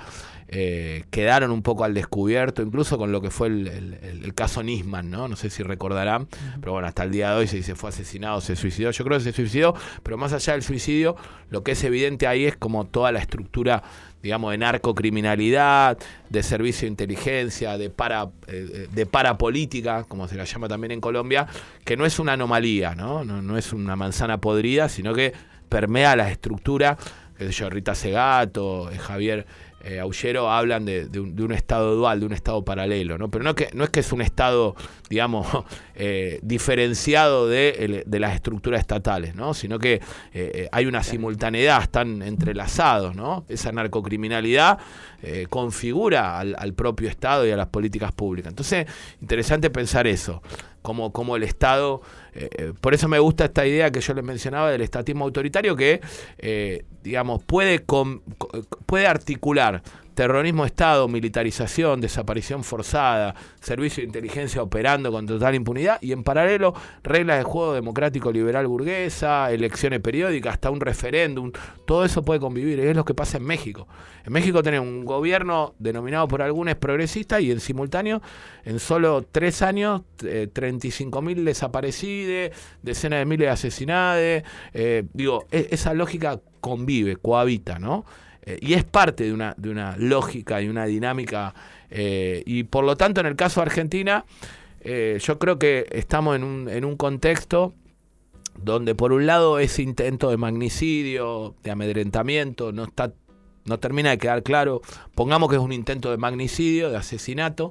eh, quedaron un poco al descubierto, incluso con lo que fue el, el, el caso Nisman, ¿no? No sé si recordarán, uh-huh. Pero bueno, hasta el día de hoy se dice fue asesinado, se suicidó. Yo creo que se suicidó, pero más allá del suicidio, lo que es evidente ahí es como toda la estructura, digamos, de narcocriminalidad, de servicio de inteligencia, de para eh, de parapolítica, como se la llama también en Colombia, que no es una anomalía, ¿no? No, no es una manzana podrida, sino que permea la estructura. Qué sé yo, Rita Segato, eh, Javier eh, Aullero hablan de, de, un, de un estado dual, de un estado paralelo, ¿no? Pero no, que, no es que es un estado, digamos, eh, diferenciado de, de las estructuras estatales, ¿no? Sino que eh, hay una simultaneidad, están entrelazados, ¿no? Esa narcocriminalidad eh, configura al, al propio Estado y a las políticas públicas. Entonces, interesante pensar eso. como, como el Estado, eh, por eso me gusta esta idea que yo les mencionaba del estatismo autoritario que, eh, digamos, puede, com, puede articular terrorismo Estado, militarización, desaparición forzada, servicio de inteligencia operando con total impunidad y en paralelo reglas de juego democrático liberal burguesa, elecciones periódicas, hasta un referéndum, todo eso puede convivir, es lo que pasa en México. En México tenemos un gobierno denominado por algunos progresista y en simultáneo, en solo tres años, eh, treinta y cinco mil desaparecidos, decenas de miles de asesinados, eh, digo, es, esa lógica convive, cohabita, ¿no? Eh, y es parte de una, de una lógica y una dinámica, eh, y por lo tanto en el caso de Argentina, eh, yo creo que estamos en un, en un contexto donde por un lado ese intento de magnicidio, de amedrentamiento, no está, no termina de quedar claro, pongamos que es un intento de magnicidio, de asesinato,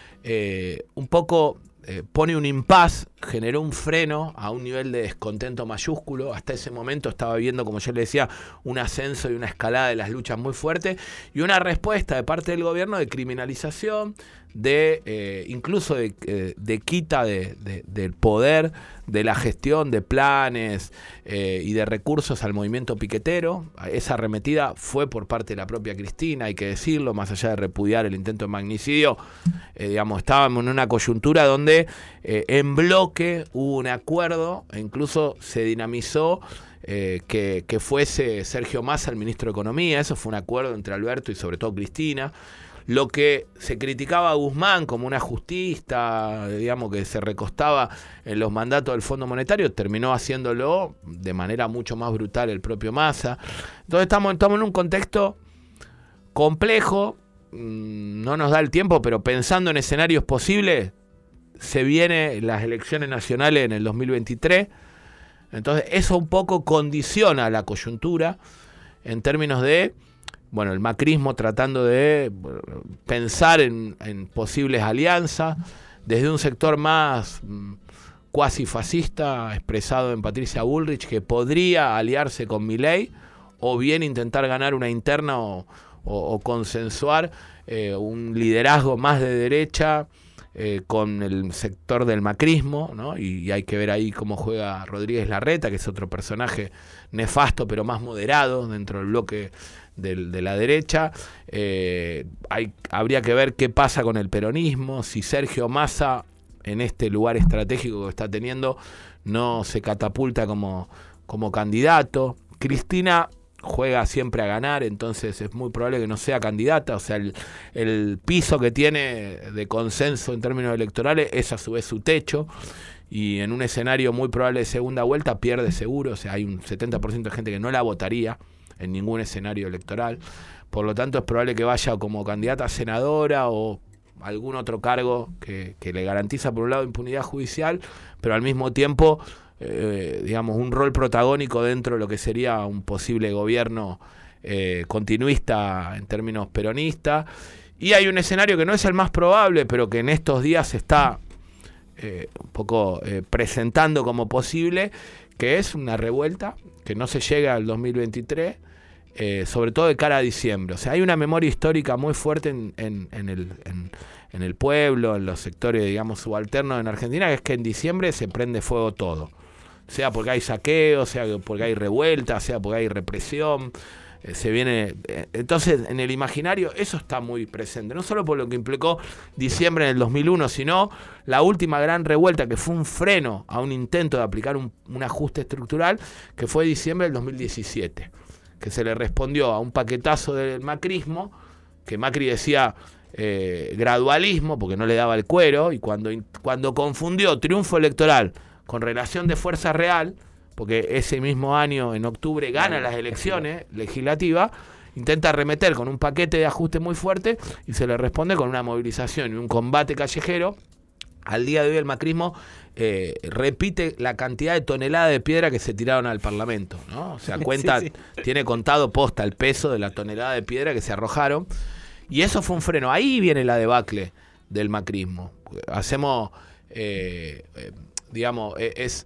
eh, un poco eh, pone un impas, generó un freno a un nivel de descontento mayúsculo. Hasta ese momento estaba viendo, como yo le decía, un ascenso y una escalada de las luchas muy fuerte y una respuesta de parte del gobierno de criminalización, de eh, incluso de, eh, de quita de, de, del poder, de la gestión de planes eh, y de recursos al movimiento piquetero. Esa arremetida fue por parte de la propia Cristina, hay que decirlo, más allá de repudiar el intento de magnicidio, eh, digamos, estábamos en una coyuntura donde eh, en bloque hubo un acuerdo e incluso se dinamizó eh, que, que fuese Sergio Massa el ministro de Economía. Eso fue un acuerdo entre Alberto y sobre todo Cristina. Lo que se criticaba a Guzmán como un ajustista, digamos, que se recostaba en los mandatos del Fondo Monetario, terminó haciéndolo de manera mucho más brutal el propio Massa. Entonces estamos, estamos en un contexto complejo, no nos da el tiempo, pero pensando en escenarios posibles, se vienen las elecciones nacionales en el dos mil veintitrés, entonces eso un poco condiciona la coyuntura en términos de, bueno, el macrismo tratando de pensar en, en posibles alianzas, desde un sector más mm, cuasi fascista, expresado en Patricia Bullrich, que podría aliarse con Milei, o bien intentar ganar una interna o, o, o consensuar eh, un liderazgo más de derecha eh, con el sector del macrismo, ¿no? Y, y hay que ver ahí cómo juega Rodríguez Larreta, que es otro personaje nefasto, pero más moderado dentro del bloque De, de la derecha. Eh, hay, habría que ver qué pasa con el peronismo, si Sergio Massa en este lugar estratégico que está teniendo no se catapulta como, como candidato. Cristina juega siempre a ganar, entonces es muy probable que no sea candidata, o sea, el, el piso que tiene de consenso en términos electorales es a su vez su techo, y en un escenario muy probable de segunda vuelta pierde seguro, o sea, hay un setenta por ciento de gente que no la votaría en ningún escenario electoral, por lo tanto es probable que vaya como candidata a senadora o algún otro cargo que, que le garantiza por un lado impunidad judicial, pero al mismo tiempo eh, digamos un rol protagónico dentro de lo que sería un posible gobierno eh, continuista en términos peronistas. Y hay un escenario que no es el más probable, pero que en estos días se está eh, un poco eh, presentando como posible, que es una revuelta que no se llega al dos mil veintitrés, eh, sobre todo de cara a diciembre. O sea, hay una memoria histórica muy fuerte en, en, en, el, en, en el pueblo, en los sectores, digamos, subalternos en Argentina, que es que en diciembre se prende fuego todo. Sea porque hay saqueo, sea porque hay revuelta, sea porque hay represión. Eh, se viene eh, entonces, en el imaginario, eso está muy presente. No solo por lo que implicó diciembre del dos mil uno, sino la última gran revuelta, que fue un freno a un intento de aplicar un, un ajuste estructural, que fue diciembre del dos mil diecisiete, que se le respondió a un paquetazo del macrismo, que Macri decía eh, gradualismo, porque no le daba el cuero, y cuando, cuando confundió triunfo electoral con relación de fuerza real, porque ese mismo año, en octubre, gana las elecciones legislativas, intenta arremeter con un paquete de ajuste muy fuerte y se le responde con una movilización y un combate callejero. Al día de hoy el macrismo eh, repite la cantidad de toneladas de piedra que se tiraron al Parlamento, ¿no? O sea, cuenta, sí, sí. Tiene contado posta el peso de la tonelada de piedra que se arrojaron, y eso fue un freno. Ahí viene la debacle del macrismo. Hacemos, eh, eh, digamos, es...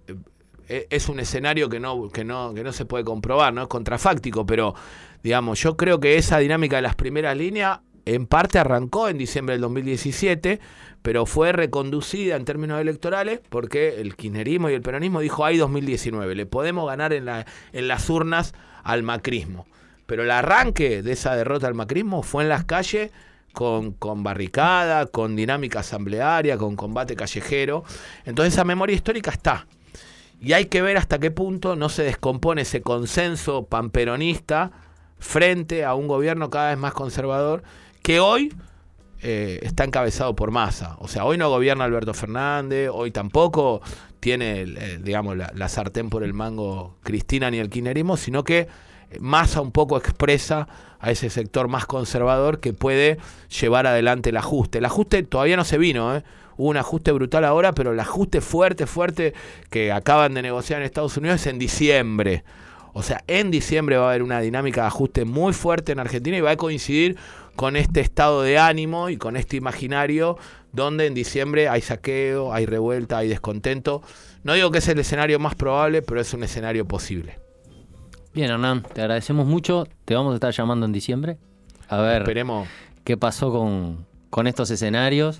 es un escenario que no, que no, que no se puede comprobar, no es contrafáctico, pero digamos, yo creo que esa dinámica de las primeras líneas en parte arrancó en diciembre del dos mil diecisiete, pero fue reconducida en términos electorales porque el kirchnerismo y el peronismo dijo, hay dos mil diecinueve, le podemos ganar en, la, en las urnas al macrismo. Pero el arranque de esa derrota al macrismo fue en las calles, con, con barricada, con dinámica asamblearia, con combate callejero. Entonces esa memoria histórica está. Y hay que ver hasta qué punto no se descompone ese consenso panperonista frente a un gobierno cada vez más conservador que hoy eh, está encabezado por Massa. O sea, hoy no gobierna Alberto Fernández, hoy tampoco tiene el, el, digamos, la, la sartén por el mango Cristina ni el kirchnerismo, sino que Massa un poco expresa a ese sector más conservador que puede llevar adelante el ajuste. El ajuste todavía no se vino, ¿eh? Hubo un ajuste brutal ahora, pero el ajuste fuerte, fuerte que acaban de negociar en Estados Unidos es en diciembre. O sea, en diciembre va a haber una dinámica de ajuste muy fuerte en Argentina y va a coincidir con este estado de ánimo y con este imaginario donde en diciembre hay saqueo, hay revuelta, hay descontento. No digo que es el escenario más probable, pero es un escenario posible. Bien, Hernán, te agradecemos mucho. Te vamos a estar llamando en diciembre. A ver, esperemos qué pasó con, con estos escenarios.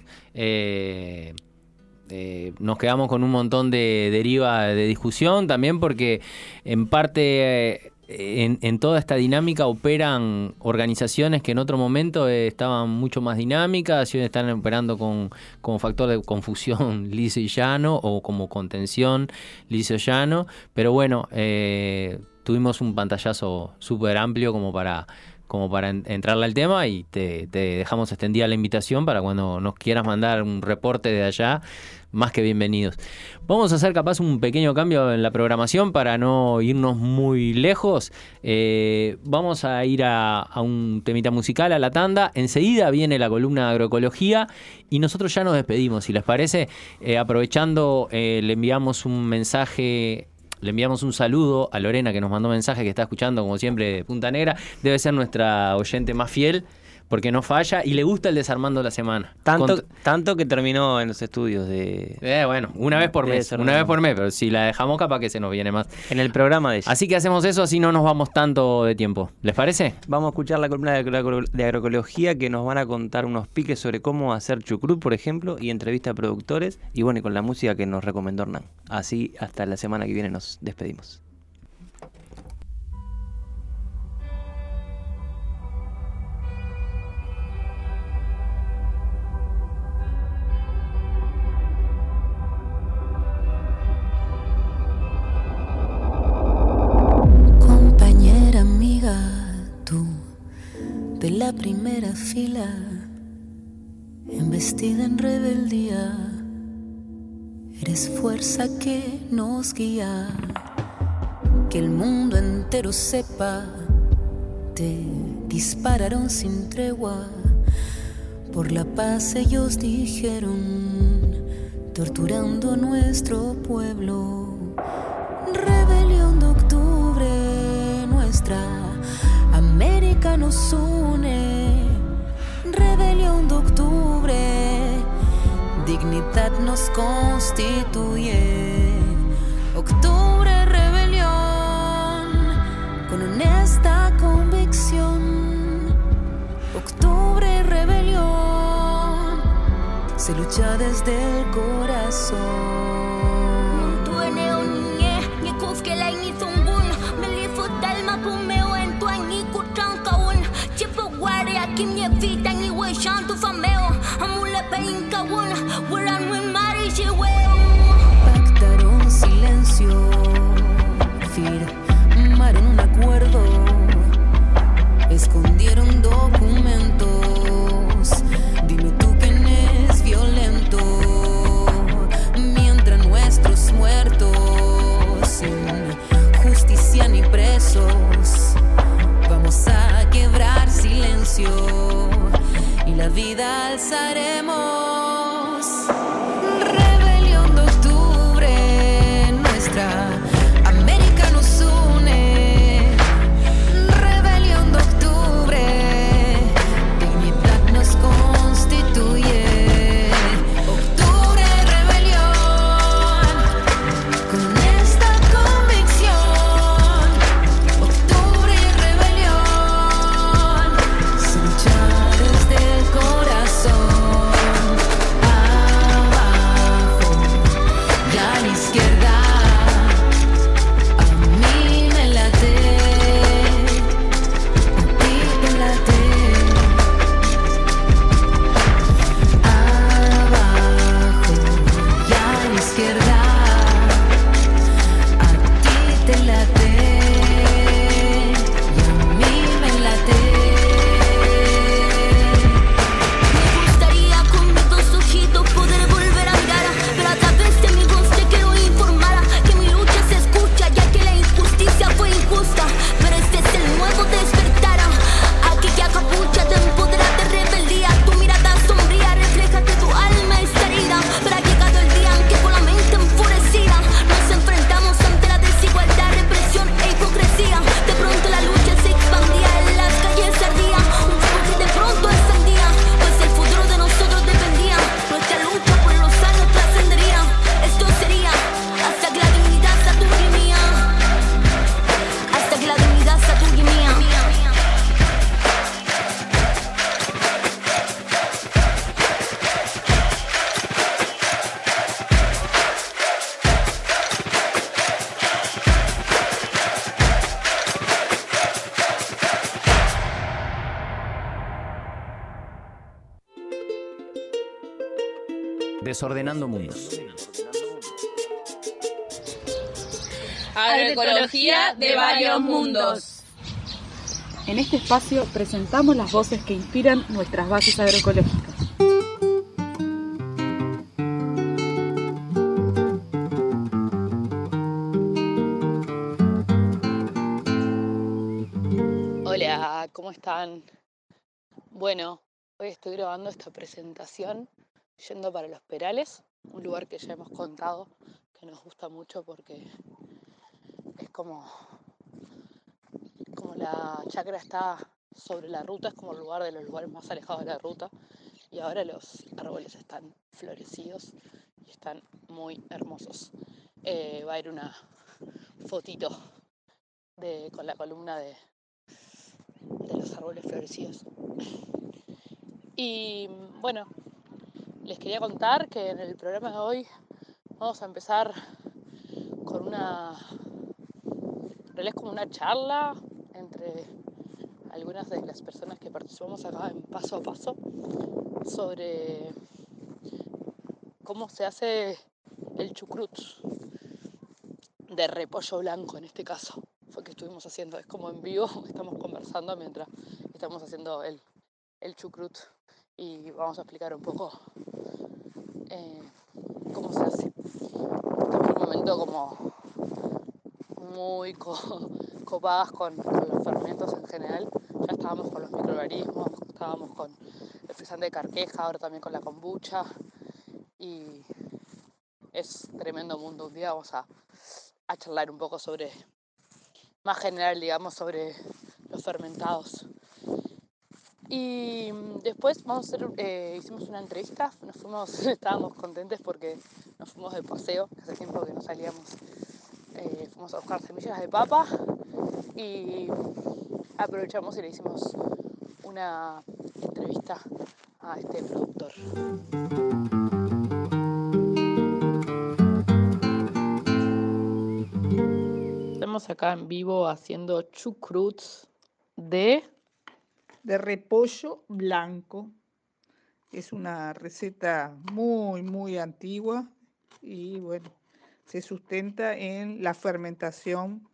Eh, eh, nos quedamos con un montón de deriva de discusión también porque en parte eh, en, en toda esta dinámica operan organizaciones que en otro momento eh, estaban mucho más dinámicas y hoy están operando con, como factor de confusión liso y llano o como contención liso y llano. Pero bueno, eh, tuvimos un pantallazo súper amplio como para, como para en, entrarle al tema y te, te dejamos extendida la invitación para cuando nos quieras mandar un reporte de allá, más que bienvenidos. Vamos a hacer capaz un pequeño cambio en la programación para no irnos muy lejos. Eh, vamos a ir a, a un temita musical, a la tanda. Enseguida viene la columna de agroecología y nosotros ya nos despedimos, si les parece. Eh, aprovechando, eh, le enviamos un mensaje... Le enviamos un saludo a Lorena, que nos mandó mensaje, que está escuchando, como siempre, de Punta Negra. Debe ser nuestra oyente más fiel, porque no falla, y le gusta el Desarmando la Semana. Tanto, Cont- tanto que terminó en los estudios de... Eh, bueno, una vez por Debe mes, ser una una- vez por mes, pero si la dejamos capaz que se nos viene más. En el programa de ella. Así que hacemos eso, así no nos vamos tanto de tiempo. ¿Les parece? Vamos a escuchar la columna de, agro- de agroecología que nos van a contar unos piques sobre cómo hacer chucrut, por ejemplo, y entrevista a productores, y bueno, y con la música que nos recomendó Hernán. Así, hasta la semana que viene nos despedimos. Compañera, amiga, tú de la primera fila, embestida en rebeldía, eres fuerza que nos guía, que el mundo entero sepa, te dispararon sin tregua, por la paz ellos dijeron, torturando a nuestro pueblo. Rebelión de octubre, nuestra América nos une. Rebelión de octubre, dignidad nos constituye. Octubre, rebelión, con honesta convicción. Octubre, rebelión, se lucha desde el corazón. Kim ye vita ni we shantu fameo amule peinka wona weran we mari she weo. Pactaron silencio, firmaron un acuerdo, escondieron documentos. Dime tú quién es violento, mientras nuestros muertos sin justicia ni presos. Vamos a quebrar silencio y la vida alzaremos. Rebelión de octubre, nuestra América nos une. Rebelión de octubre, dignidad nos constituye. Octubre, rebelión, con esta convicción. Octubre, rebelión, se lucha desde Desordenando mundos. Agroecología de varios mundos. En este espacio presentamos las voces que inspiran nuestras bases agroecológicas. Hola, ¿cómo están? Bueno, hoy estoy grabando esta presentación yendo para Los Perales, un lugar que ya hemos contado que nos gusta mucho porque es como, como la chacra está sobre la ruta, es como el lugar de los lugares más alejados de la ruta y ahora los árboles están florecidos y están muy hermosos. Eh, va a ir una fotito de, con la columna de, de los árboles florecidos. Y bueno, les quería contar que en el programa de hoy vamos a empezar con una, en realidad es como una charla entre algunas de las personas que participamos acá en Paso a Paso sobre cómo se hace el chucrut de repollo blanco en este caso. Fue que estuvimos haciendo, es como en vivo, estamos conversando mientras estamos haciendo el, el chucrut y vamos a explicar un poco eh, cómo se hace. Estamos en un momento como muy co- copadas con, con los fermentos en general. Ya estábamos con los microorganismos, estábamos con el frisante de carqueja, ahora también con la kombucha y es tremendo mundo. Un día vamos a, a charlar un poco sobre, más general digamos, sobre los fermentados. Y después vamos a hacer, eh, hicimos una entrevista, nos fuimos, estábamos contentes porque nos fuimos de paseo, hace tiempo que no salíamos, eh, fuimos a buscar semillas de papa y aprovechamos y le hicimos una entrevista a este productor. Estamos acá en vivo haciendo chucruts de... de repollo blanco. Es una receta muy, muy antigua y bueno, se sustenta en la fermentación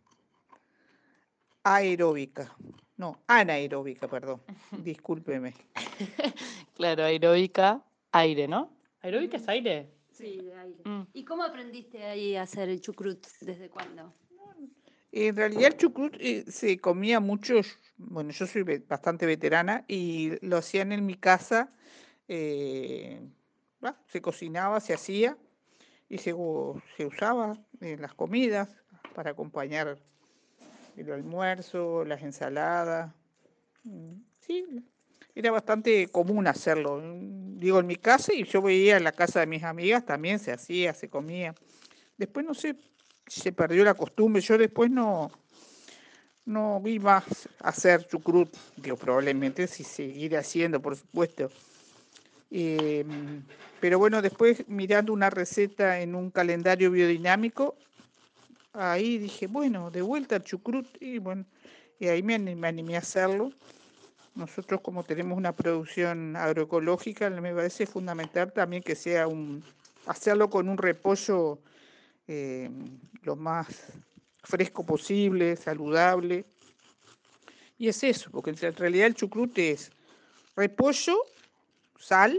aeróbica. No, anaeróbica, perdón. Discúlpeme. Claro, aeróbica, aire, ¿no? ¿Aeróbica es aire? Sí, de aire. Mm. ¿Y cómo aprendiste ahí a hacer el chucrut? ¿Desde cuándo? En realidad el chucrut eh, se comía mucho, bueno, yo soy ve- bastante veterana y lo hacían en mi casa, eh, bah, se cocinaba, se hacía y se, u- se usaba en las comidas para acompañar el almuerzo, las ensaladas. Mm, Sí, era bastante común hacerlo. mm, Digo, en mi casa y yo veía en la casa de mis amigas también se hacía, se comía. Después no sé, se perdió la costumbre. Yo después no, no vi más hacer chucrut. Digo, probablemente si seguir haciendo, por supuesto. Eh, pero bueno, después mirando una receta en un calendario biodinámico, ahí dije, bueno, de vuelta al chucrut. Y bueno, y ahí me anim- me animé a hacerlo. Nosotros como tenemos una producción agroecológica, me parece fundamental también que sea un, hacerlo con un repollo eh, lo más fresco posible, saludable. Y es eso, porque en realidad el chucrut es repollo, sal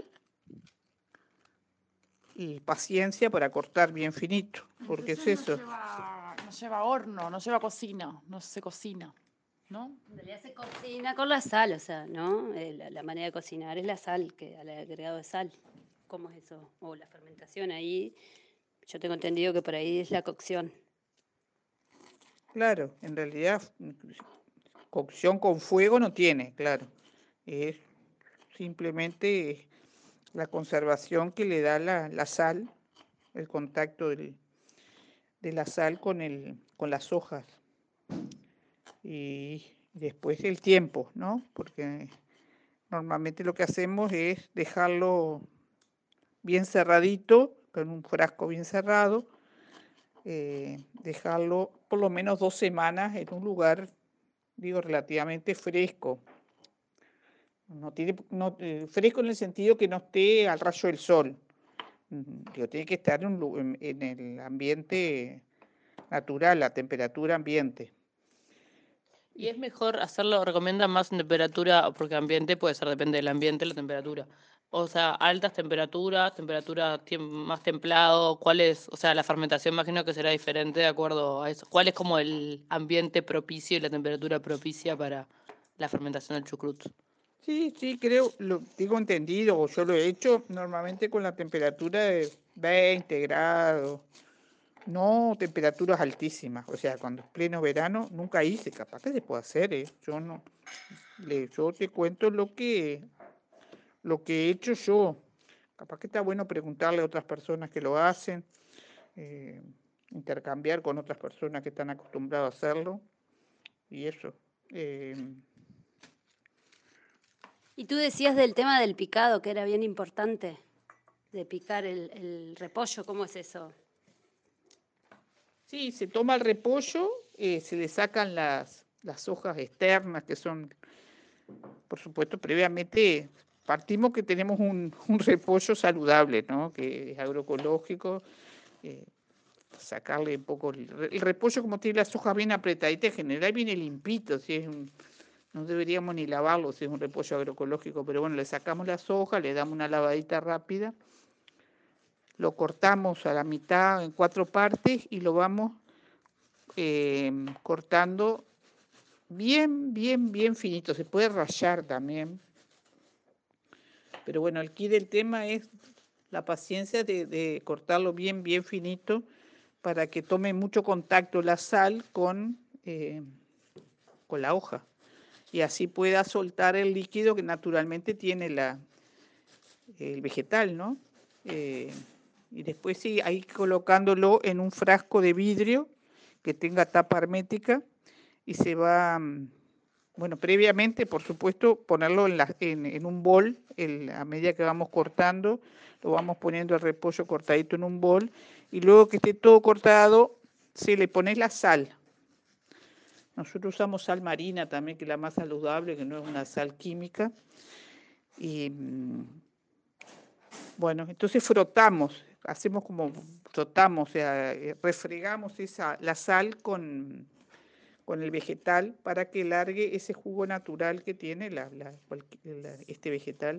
y paciencia para cortar bien finito, porque es Entonces eso. No lleva, no lleva horno, no lleva cocina, no se cocina, ¿no? En realidad se cocina con la sal, o sea, ¿no? Eh, la, la manera de cocinar es la sal, que al agregado de sal. ¿Cómo es eso? O la fermentación ahí, yo tengo entendido que por ahí es la cocción. Claro, en realidad cocción con fuego no tiene, claro. Es simplemente la conservación que le da la, la sal, el contacto del- de la sal con, el, con las hojas. Y después el tiempo, ¿no? Porque normalmente lo que hacemos es dejarlo bien cerradito, con un frasco bien cerrado, eh, dejarlo por lo menos dos semanas en un lugar, digo, relativamente fresco. No tiene, no, eh, fresco en el sentido que no esté al rayo del sol, Digo, tiene que estar en, en, en el ambiente natural, la temperatura ambiente. Y es mejor hacerlo, recomiendan más en temperatura, porque ambiente puede ser, depende del ambiente, la temperatura. O sea, altas temperaturas, temperatura tem- más templado, ¿cuál es? O sea, la fermentación imagino que será diferente de acuerdo a eso. ¿Cuál es como el ambiente propicio y la temperatura propicia para la fermentación del chucrut? Sí, sí, creo, lo digo entendido, o yo lo he hecho normalmente con la temperatura de veinte grados, no temperaturas altísimas, o sea, cuando es pleno verano, nunca hice, capaz que se puede hacer, ¿eh? Yo no, le, yo te cuento lo que, lo que he hecho yo, capaz que está bueno preguntarle a otras personas que lo hacen, eh, intercambiar con otras personas que están acostumbradas a hacerlo, y eso. Eh, Y tú decías del tema del picado, que era bien importante, de picar el, el repollo, ¿cómo es eso? Sí, se toma el repollo, eh, se le sacan las, las hojas externas, que son, por supuesto, previamente partimos que tenemos un, un repollo saludable, ¿no? Que es agroecológico, eh, sacarle un poco, el, el repollo como tiene las hojas bien apretaditas, en general viene limpito, si es un, no deberíamos ni lavarlo si es un repollo agroecológico, pero bueno, le sacamos las hojas, le damos una lavadita rápida, lo cortamos a la mitad en cuatro partes y lo vamos eh, cortando bien, bien, bien finito. Se puede rallar también. Pero bueno, aquí del tema es la paciencia de, de cortarlo bien, bien finito para que tome mucho contacto la sal con, eh, con la hoja. Y así pueda soltar el líquido que naturalmente tiene la, el vegetal, ¿no? Eh, y después sí, ahí colocándolo en un frasco de vidrio que tenga tapa hermética y se va, bueno, previamente, por supuesto, ponerlo en, la, en, en un bol, el, a medida que vamos cortando, lo vamos poniendo el repollo cortadito en un bol y luego que esté todo cortado, se le pone la sal. Nosotros usamos sal marina también, que es la más saludable, que no es una sal química. Y bueno, entonces frotamos, hacemos como frotamos, o sea, refregamos esa, la sal con, con el vegetal para que largue ese jugo natural que tiene la, la, la, este vegetal.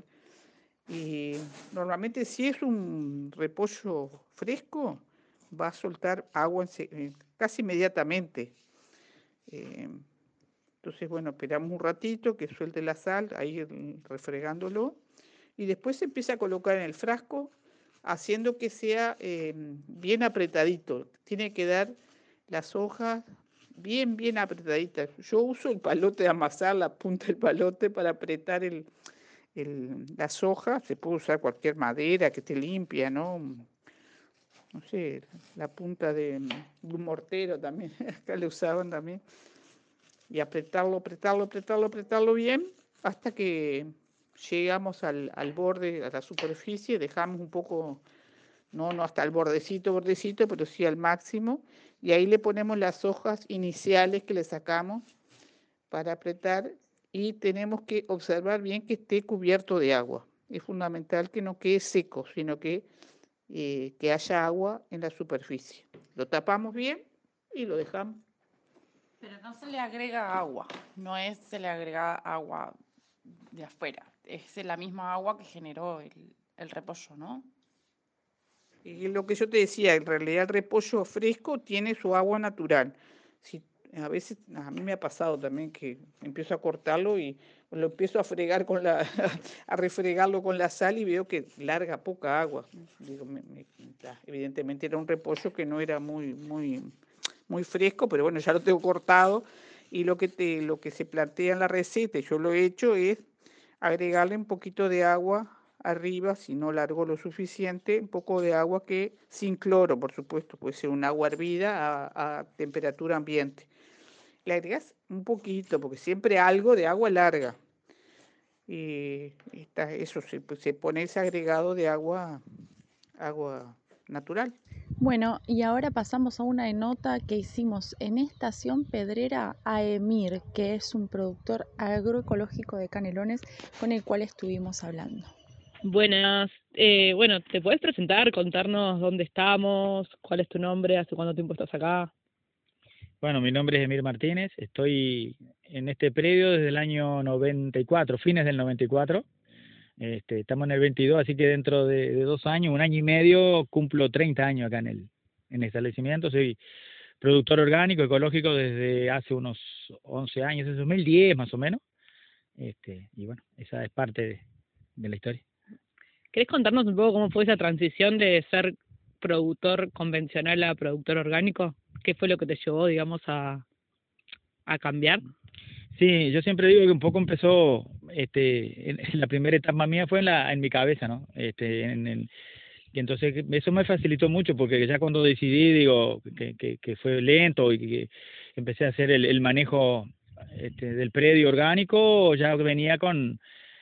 Y normalmente si es un repollo fresco, va a soltar agua en, casi inmediatamente. Eh, entonces, bueno, esperamos un ratito que suelte la sal, ahí refregándolo. Y después se empieza a colocar en el frasco, haciendo que sea eh, bien apretadito. Tiene que dar las hojas bien, bien apretaditas. Yo uso el palote de amasar, la punta del palote para apretar el, el, las hojas. Se puede usar cualquier madera que esté limpia, ¿no? No sé, la punta de, de un mortero también, acá le usaban también. Y apretarlo, apretarlo, apretarlo, apretarlo bien, hasta que llegamos al, al borde, a la superficie, dejamos un poco, no, no hasta el bordecito, bordecito, pero sí al máximo, y ahí le ponemos las hojas iniciales que le sacamos para apretar, y tenemos que observar bien que esté cubierto de agua. Es fundamental que no quede seco, sino que, eh, que haya agua en la superficie. Lo tapamos bien y lo dejamos. Pero no se le agrega agua, no es se le agrega agua de afuera, es la misma agua que generó el, el repollo, ¿no? Y lo que yo te decía, en realidad el repollo fresco tiene su agua natural. Si, a veces, a mí me ha pasado también que empiezo a cortarlo y lo empiezo a fregar con la, a refregarlo con la sal y veo que larga poca agua. Digo, me, me, evidentemente era un repollo que no era muy, muy, muy fresco, pero bueno, ya lo tengo cortado y lo que, te, lo que se plantea en la receta, y yo lo he hecho, es agregarle un poquito de agua arriba, si no largo lo suficiente, un poco de agua que sin cloro, por supuesto, puede ser un agua hervida a, a temperatura ambiente. Le agregas un poquito, porque siempre algo de agua larga. Y está, eso se, pues, se pone ese agregado de agua, agua natural. Bueno, y ahora pasamos a una nota que hicimos en Estación Pedrera a Emir, que es un productor agroecológico de Canelones con el cual estuvimos hablando. Buenas, Eh, bueno, ¿te puedes presentar, contarnos dónde estamos, cuál es tu nombre, hace cuánto tiempo estás acá? Bueno, mi nombre es Emir Martínez, estoy en este predio desde el año noventa y cuatro, fines del noventa y cuatro. Este, estamos en el veintidós, así que dentro de, de dos años, un año y medio, cumplo treinta años acá en el, en el establecimiento. Soy productor orgánico, ecológico desde hace unos once años, desde dos mil diez más o menos. Este, y bueno, esa es parte de, de la historia. ¿Querés contarnos un poco cómo fue esa transición de ser productor convencional a productor orgánico? ¿Qué fue lo que te llevó, digamos, a, a cambiar? Sí, yo siempre digo que un poco empezó, este, en, en la primera etapa mía fue en la, en mi cabeza, ¿no? Este, en, en, y entonces eso me facilitó mucho porque ya cuando decidí, digo, que, que, que fue lento y que empecé a hacer el, el manejo este, del predio orgánico, ya venía con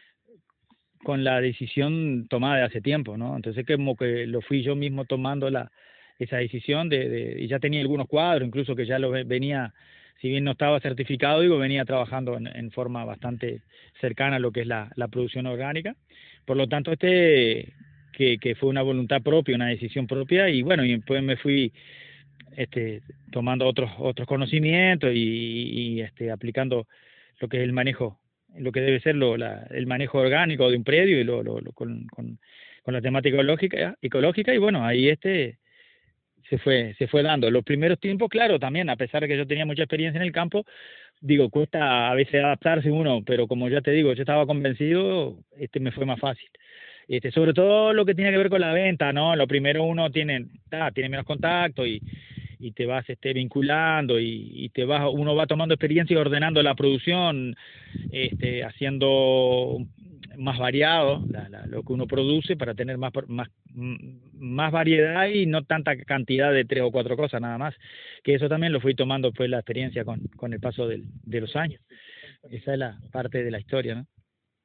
con la decisión tomada de hace tiempo, ¿no? Entonces como que lo fui yo mismo tomando la esa decisión de, de y ya tenía algunos cuadros, incluso que ya lo venía, si bien no estaba certificado, digo, venía trabajando en, en forma bastante cercana a lo que es la, la producción orgánica. Por lo tanto, este que, que fue una voluntad propia, una decisión propia, y bueno, y después me fui este tomando otros otros conocimientos y, y este aplicando lo que es el manejo, lo que debe ser lo, la, el manejo orgánico de un predio y lo, lo, lo con, con, con la temática ecológica, ecológica y bueno, ahí este se fue se fue dando. Los primeros tiempos, claro, también, a pesar de que yo tenía mucha experiencia en el campo, digo, cuesta a veces adaptarse uno, pero como ya te digo, yo estaba convencido, este me fue más fácil. Este, sobre todo lo que tiene que ver con la venta, ¿no? Lo primero uno tiene, ah, tiene menos contacto y y te vas este vinculando y, y te vas uno va tomando experiencia y ordenando la producción, este haciendo más variado la, la, lo que uno produce para tener más más más variedad y no tanta cantidad de tres o cuatro cosas nada más, que eso también lo fui tomando pues la experiencia con con el paso del, de los años. Esa es la parte de la historia, ¿no?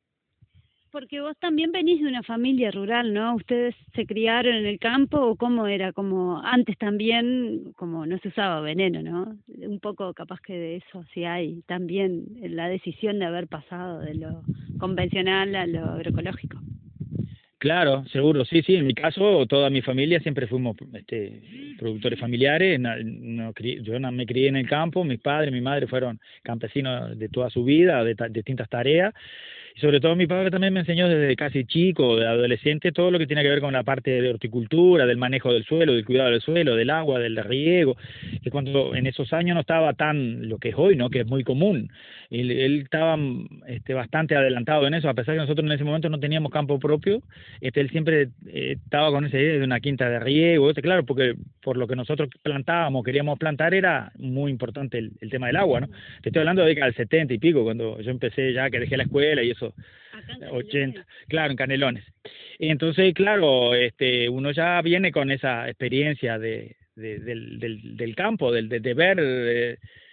Porque vos también venís de una familia rural, ¿no? ¿Ustedes se criaron en el campo o cómo era? Como antes también, como no se usaba veneno, ¿no? Un poco capaz que de eso sí hay también la decisión de haber pasado de lo convencional a lo agroecológico. Claro, seguro, sí, sí. En mi caso, toda mi familia siempre fuimos este, productores familiares. No, no, yo no me crié en el campo. Mis padres, mi madre fueron campesinos de toda su vida, de, de distintas tareas. Y sobre todo mi padre también me enseñó desde casi chico, de adolescente, todo lo que tiene que ver con la parte de horticultura, del manejo del suelo, del cuidado del suelo, del agua, del riego, que cuando en esos años no estaba tan lo que es hoy, ¿no? Que es muy común. Él, él estaba este, bastante adelantado en eso, a pesar que nosotros en ese momento no teníamos campo propio. Este, él siempre eh, estaba con esa idea de una quinta de riego, este, claro, porque por lo que nosotros plantábamos, queríamos plantar, era muy importante el, el tema del agua, ¿no? Te estoy hablando de década del setenta y pico, cuando yo empecé ya, que dejé la escuela y eso, ochenta, claro, en Canelones. Y entonces, claro, este, uno ya viene con esa experiencia de, de del, del, del campo, del, de, de ver eh,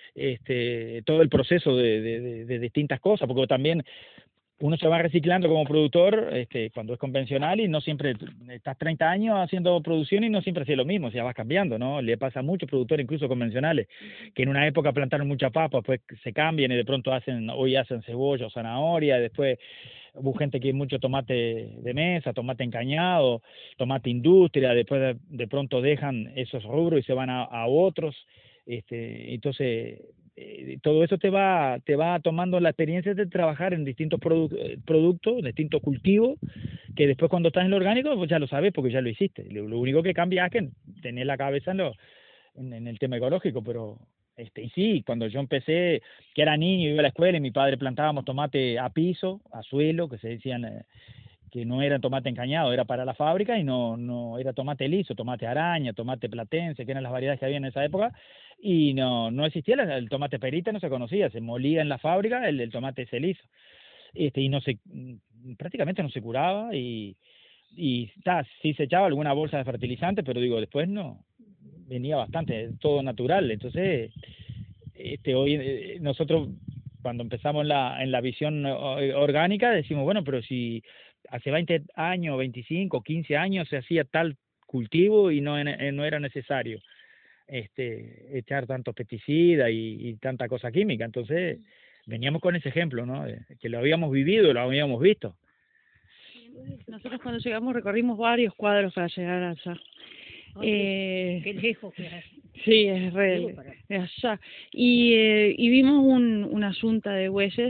este, todo el proceso de, de, de, de distintas cosas, porque también uno se va reciclando como productor este, cuando es convencional y no siempre, estás treinta años haciendo producción y no siempre haces lo mismo, o sea, vas cambiando, ¿no? Le pasa a muchos productores, incluso convencionales, que en una época plantaron mucha papa, pues se cambian y de pronto hacen, hoy hacen cebolla o zanahoria, después hubo gente que mucho tomate de mesa, tomate encañado, tomate industria, después de, de pronto dejan esos rubros y se van a, a otros, este, entonces Eh, todo eso te va te va tomando la experiencia de trabajar en distintos produ productos, distintos cultivos, que después cuando estás en lo orgánico pues ya lo sabes porque ya lo hiciste. Lo, lo único que cambia es que tenés la cabeza en, lo, en, en el tema ecológico, pero este y sí, cuando yo empecé, que era niño, iba a la escuela y mi padre plantábamos tomate a piso, a suelo, que se decían eh, que no era tomate encañado, era para la fábrica y no no era tomate liso, tomate araña, tomate platense, que eran las variedades que había en esa época, y no no existía el, el tomate perita, no se conocía, se molía en la fábrica el, el tomate ese liso, este y no se prácticamente no se curaba y y ta, sí se echaba alguna bolsa de fertilizante, pero digo después no venía bastante todo natural. Entonces este hoy eh, nosotros cuando empezamos en la en la visión orgánica decimos bueno, pero si hace veinte años, veinticinco, quince años se hacía tal cultivo y no, no era necesario este, echar tantos pesticidas y, y tanta cosa química. Entonces veníamos con ese ejemplo, ¿no? Que lo habíamos vivido, lo habíamos visto. Nosotros cuando llegamos recorrimos varios cuadros para llegar allá. Eh, Qué lejos que es. sí, es re, es allá. Y, eh, y vimos un, una yunta de bueyes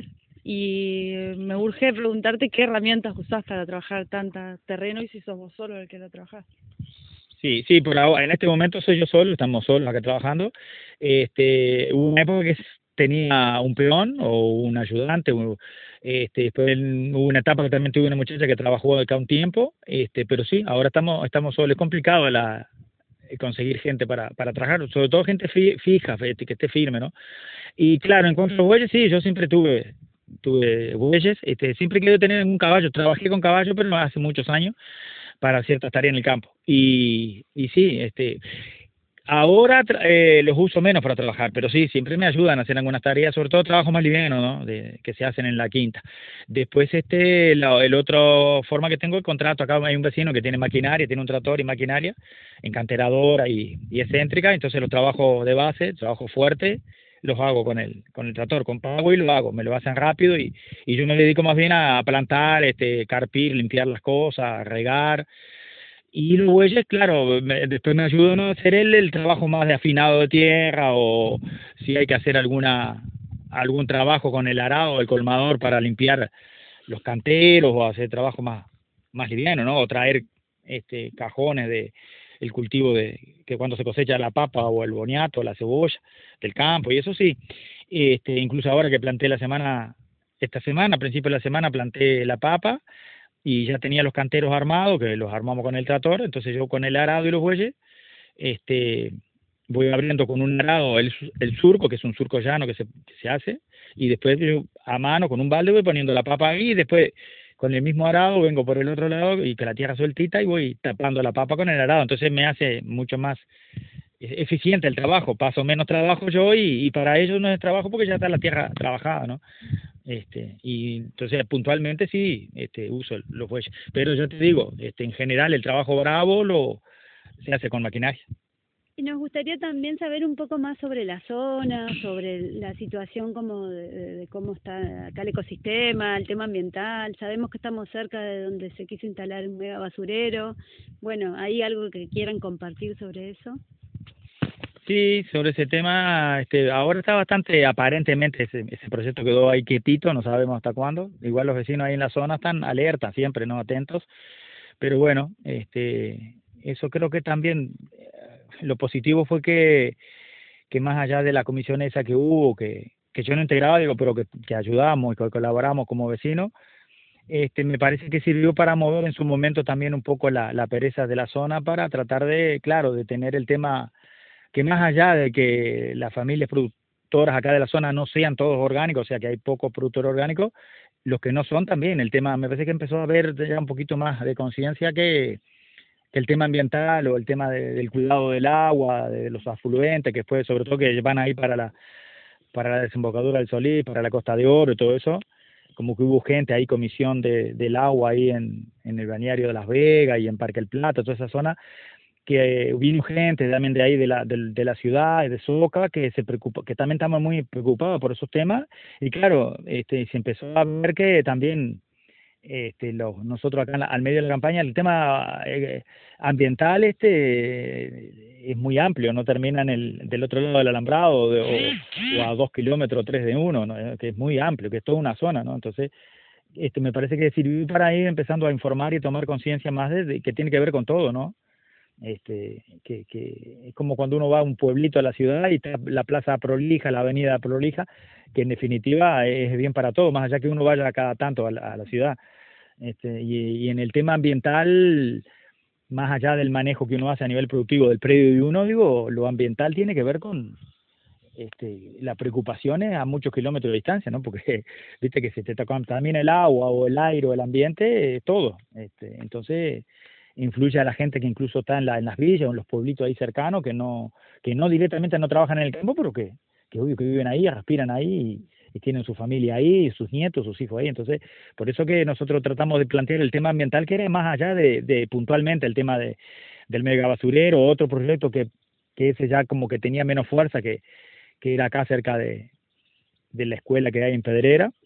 y eh, me urge preguntarte qué herramientas usás para trabajar tanta terreno y si sos vos solo el que lo trabajás. Sí, sí, por ahora, en este momento soy yo solo, estamos solos acá trabajando. Este, hubo una época que tenía un peón o un ayudante, un, este, después hubo una etapa que también tuve una muchacha que trabajó acá un tiempo, este, pero sí, ahora estamos, estamos solos. Es complicado la conseguir gente para, para trabajar, sobre todo gente fi, fija, que esté firme, ¿no? Y claro, en cuanto a los bueyes, sí, yo siempre tuve tuve bueyes, este, siempre quería tener un caballo, trabajé con caballo, pero no hace muchos años, para ciertas tareas en el campo. Y, y sí, este, ahora eh, los uso menos para trabajar, pero sí, siempre me ayudan a hacer algunas tareas, sobre todo trabajo más liviano, ¿no? De, que se hacen en la quinta. Después, este, la el otro forma que tengo el contrato, acá hay un vecino que tiene maquinaria, tiene un tractor y maquinaria, encanteradora y, y excéntrica, entonces los trabajos de base, trabajo fuerte, los hago con el, con el tractor, con pago y lo hago, me lo hacen rápido y, y yo me dedico más bien a plantar, este, carpir, limpiar las cosas, regar. Y los bueyes, claro, me, después me ayudan a hacer el, el trabajo más de afinado de tierra o si hay que hacer alguna algún trabajo con el arado, el colmador para limpiar los canteros o hacer trabajo más, más liviano, ¿no? O traer este, cajones de el cultivo de que cuando se cosecha la papa o el boniato, la cebolla del campo y eso sí. Este, incluso ahora que planté la semana, esta semana, a principio de la semana planté la papa y ya tenía los canteros armados, que los armamos con el tractor, entonces yo con el arado y los bueyes, este, voy abriendo con un arado el, el surco, que es un surco llano que se, que se hace, y después yo a mano con un balde voy poniendo la papa ahí, y después con el mismo arado vengo por el otro lado y que la tierra sueltita y voy tapando la papa con el arado, entonces me hace mucho más eficiente el trabajo, paso menos trabajo yo y, y para ellos no es trabajo porque ya está la tierra trabajada, ¿no? Este, y entonces puntualmente sí, este, uso los bueyes, pero yo te digo, este, en general el trabajo bravo lo se hace con maquinaria. Y nos gustaría también saber un poco más sobre la zona, sobre la situación como de, de cómo está acá el ecosistema, el tema ambiental. Sabemos que estamos cerca de donde se quiso instalar un mega basurero. Bueno, ¿hay algo que quieran compartir sobre eso? Sí, sobre ese tema, este, ahora está bastante, aparentemente ese, ese proyecto quedó ahí quietito, no sabemos hasta cuándo. Igual los vecinos ahí en la zona están alertas siempre, ¿no? Atentos. Pero bueno, este, eso creo que también lo positivo fue que, que más allá de la comisión esa que hubo, que, que yo no integraba, digo, pero que, que ayudamos y que colaboramos como vecinos, este, me parece que sirvió para mover en su momento también un poco la, la pereza de la zona para tratar de, claro, de tener el tema que más allá de que las familias productoras acá de la zona no sean todos orgánicos, o sea que hay pocos productores orgánicos, los que no son también, el tema, me parece que empezó a haber ya un poquito más de conciencia que que el tema ambiental o el tema de, del cuidado del agua, de los afluentes, que fue sobre todo que van ahí para la para la desembocadura del Solís, para la Costa de Oro y todo eso, como que hubo gente ahí, comisión de, del agua ahí en, en el balneario de Las Vegas y en Parque El Plata, toda esa zona, que vino gente también de ahí de la, de, de la ciudad y de Soca, que se preocupa, que también estamos muy preocupados por esos temas, y claro, este se empezó a ver que también Este, los, nosotros acá en la, al medio de la campaña el tema eh, ambiental este eh, es muy amplio, no termina en el del otro lado del alambrado de, o, o a dos kilómetros tres de uno, ¿no? Que es muy amplio, que es toda una zona, ¿no? Entonces este me parece que sirvió para ir empezando a informar y tomar conciencia más de, de que tiene que ver con todo, ¿no? Este que, que es como cuando uno va a un pueblito a la ciudad y está la plaza prolija, la avenida prolija, que en definitiva es bien para todo, más allá que uno vaya cada tanto a la, a la ciudad. Este, y, y en el tema ambiental, más allá del manejo que uno hace a nivel productivo del predio de uno, digo, lo ambiental tiene que ver con este, las preocupaciones a muchos kilómetros de distancia, ¿no? Porque viste que se te toca también el agua o el aire o el ambiente, eh, todo. Este, entonces influye a la gente que incluso está en, la, en las villas o en los pueblitos ahí cercanos, que no que no directamente no trabajan en el campo, pero que, que obvio que viven ahí, respiran ahí y, y tienen su familia ahí, sus nietos, sus hijos ahí. Entonces, por eso que nosotros tratamos de plantear el tema ambiental, que era más allá de, de puntualmente el tema de, del mega basurero, otro proyecto que, que ese ya como que tenía menos fuerza, que, que era acá cerca de, de la escuela que hay en Pedrera,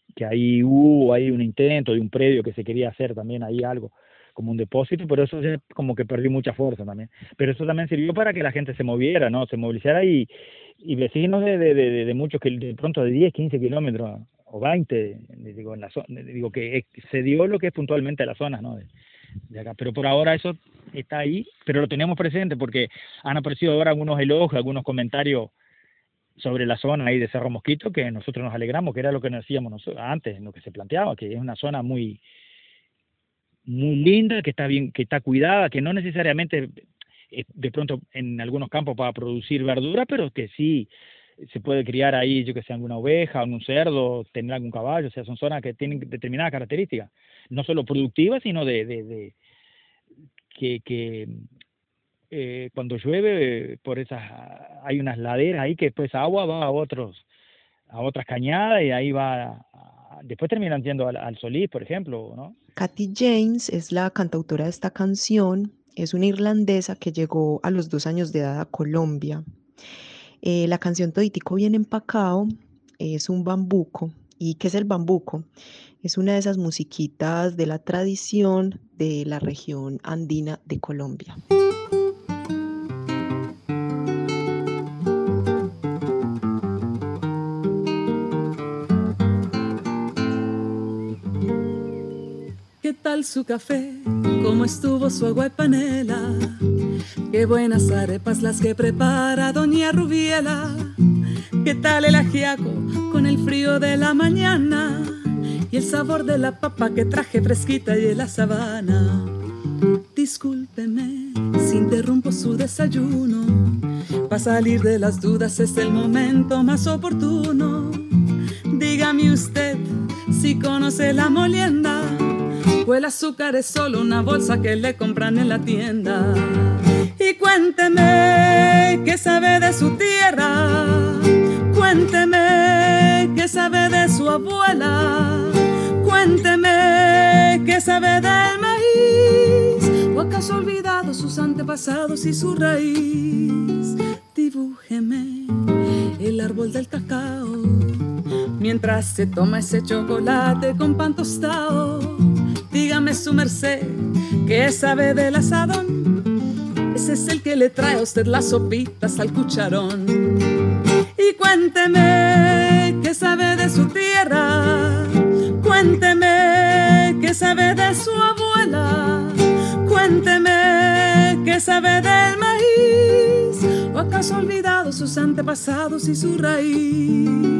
que ahí hubo ahí un intento de un predio que se quería hacer también ahí algo, como un depósito, pero eso ya como que perdió mucha fuerza también. Pero eso también sirvió para que la gente se moviera, ¿no? Se movilizara y, y vecinos de, de, de, de muchos, que de pronto de diez, quince kilómetros o veinte, digo, en la zona, digo que se dio lo que es puntualmente a las zonas, ¿no? De, de acá. Pero por ahora eso está ahí, pero lo tenemos presente porque han aparecido ahora algunos elogios, algunos comentarios sobre la zona ahí de Cerro Mosquito, que nosotros nos alegramos, que era lo que nos decíamos nosotros antes, lo que se planteaba, que es una zona muy muy linda, que está bien, que está cuidada, que no necesariamente eh, de pronto en algunos campos para producir verdura, pero que sí se puede criar ahí, yo que sé, alguna oveja, algún cerdo, tener algún caballo, o sea, son zonas que tienen determinadas características, no solo productivas, sino de, de, de que, que eh, cuando llueve por esas, hay unas laderas ahí que después agua va a otros, a otras cañadas y ahí va, a, después terminan yendo al, al Solís, por ejemplo, ¿no? Katy James es la cantautora de esta canción, es una irlandesa que llegó a los dos años de edad a Colombia. Eh, la canción Toditico Bien Empacao es un bambuco. ¿Y qué es el bambuco? Es una de esas musiquitas de la tradición de la región andina de Colombia. ¿Qué tal su café? ¿Cómo estuvo su agua y panela? Qué buenas arepas las que prepara doña Rubiela. ¿Qué tal el ajiaco con el frío de la mañana? Y el sabor de la papa que traje fresquita y de la sabana. Discúlpeme si interrumpo su desayuno. Para salir de las dudas es el momento más oportuno. Dígame usted si conoce la molienda o el azúcar es solo una bolsa que le compran en la tienda. Y cuénteme qué sabe de su tierra, cuénteme qué sabe de su abuela, cuénteme qué sabe del maíz, o acaso ha olvidado sus antepasados y su raíz. Dibújeme el árbol del cacao mientras se toma ese chocolate con pan tostado. Dígame su merced, ¿qué sabe del asadón? Ese es el que le trae a usted las sopitas al cucharón. Y cuénteme, ¿qué sabe de su tierra? Cuénteme, ¿qué sabe de su abuela? Cuénteme, ¿qué sabe del maíz? ¿O acaso ha olvidado sus antepasados y su raíz?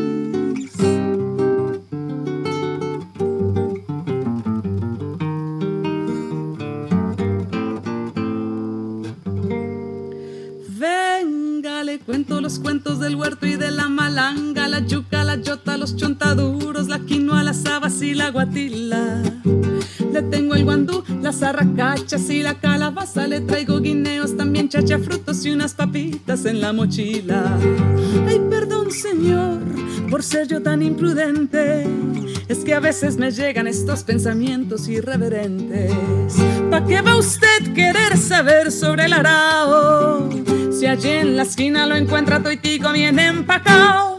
Cuento los cuentos del huerto y de la malanga, la yuca, la yota, los chontaduros, la quinoa, las habas y la guatila. Le tengo el guandú, las arracachas y la calabaza. Le traigo guineos, también chachafrutos y unas papitas en la mochila. Ay, perdón, señor, por ser yo tan imprudente. Es que a veces me llegan estos pensamientos irreverentes. ¿Pa' qué va usted querer saber sobre el arao? Si allí en la esquina lo encuentra toitico bien empacao.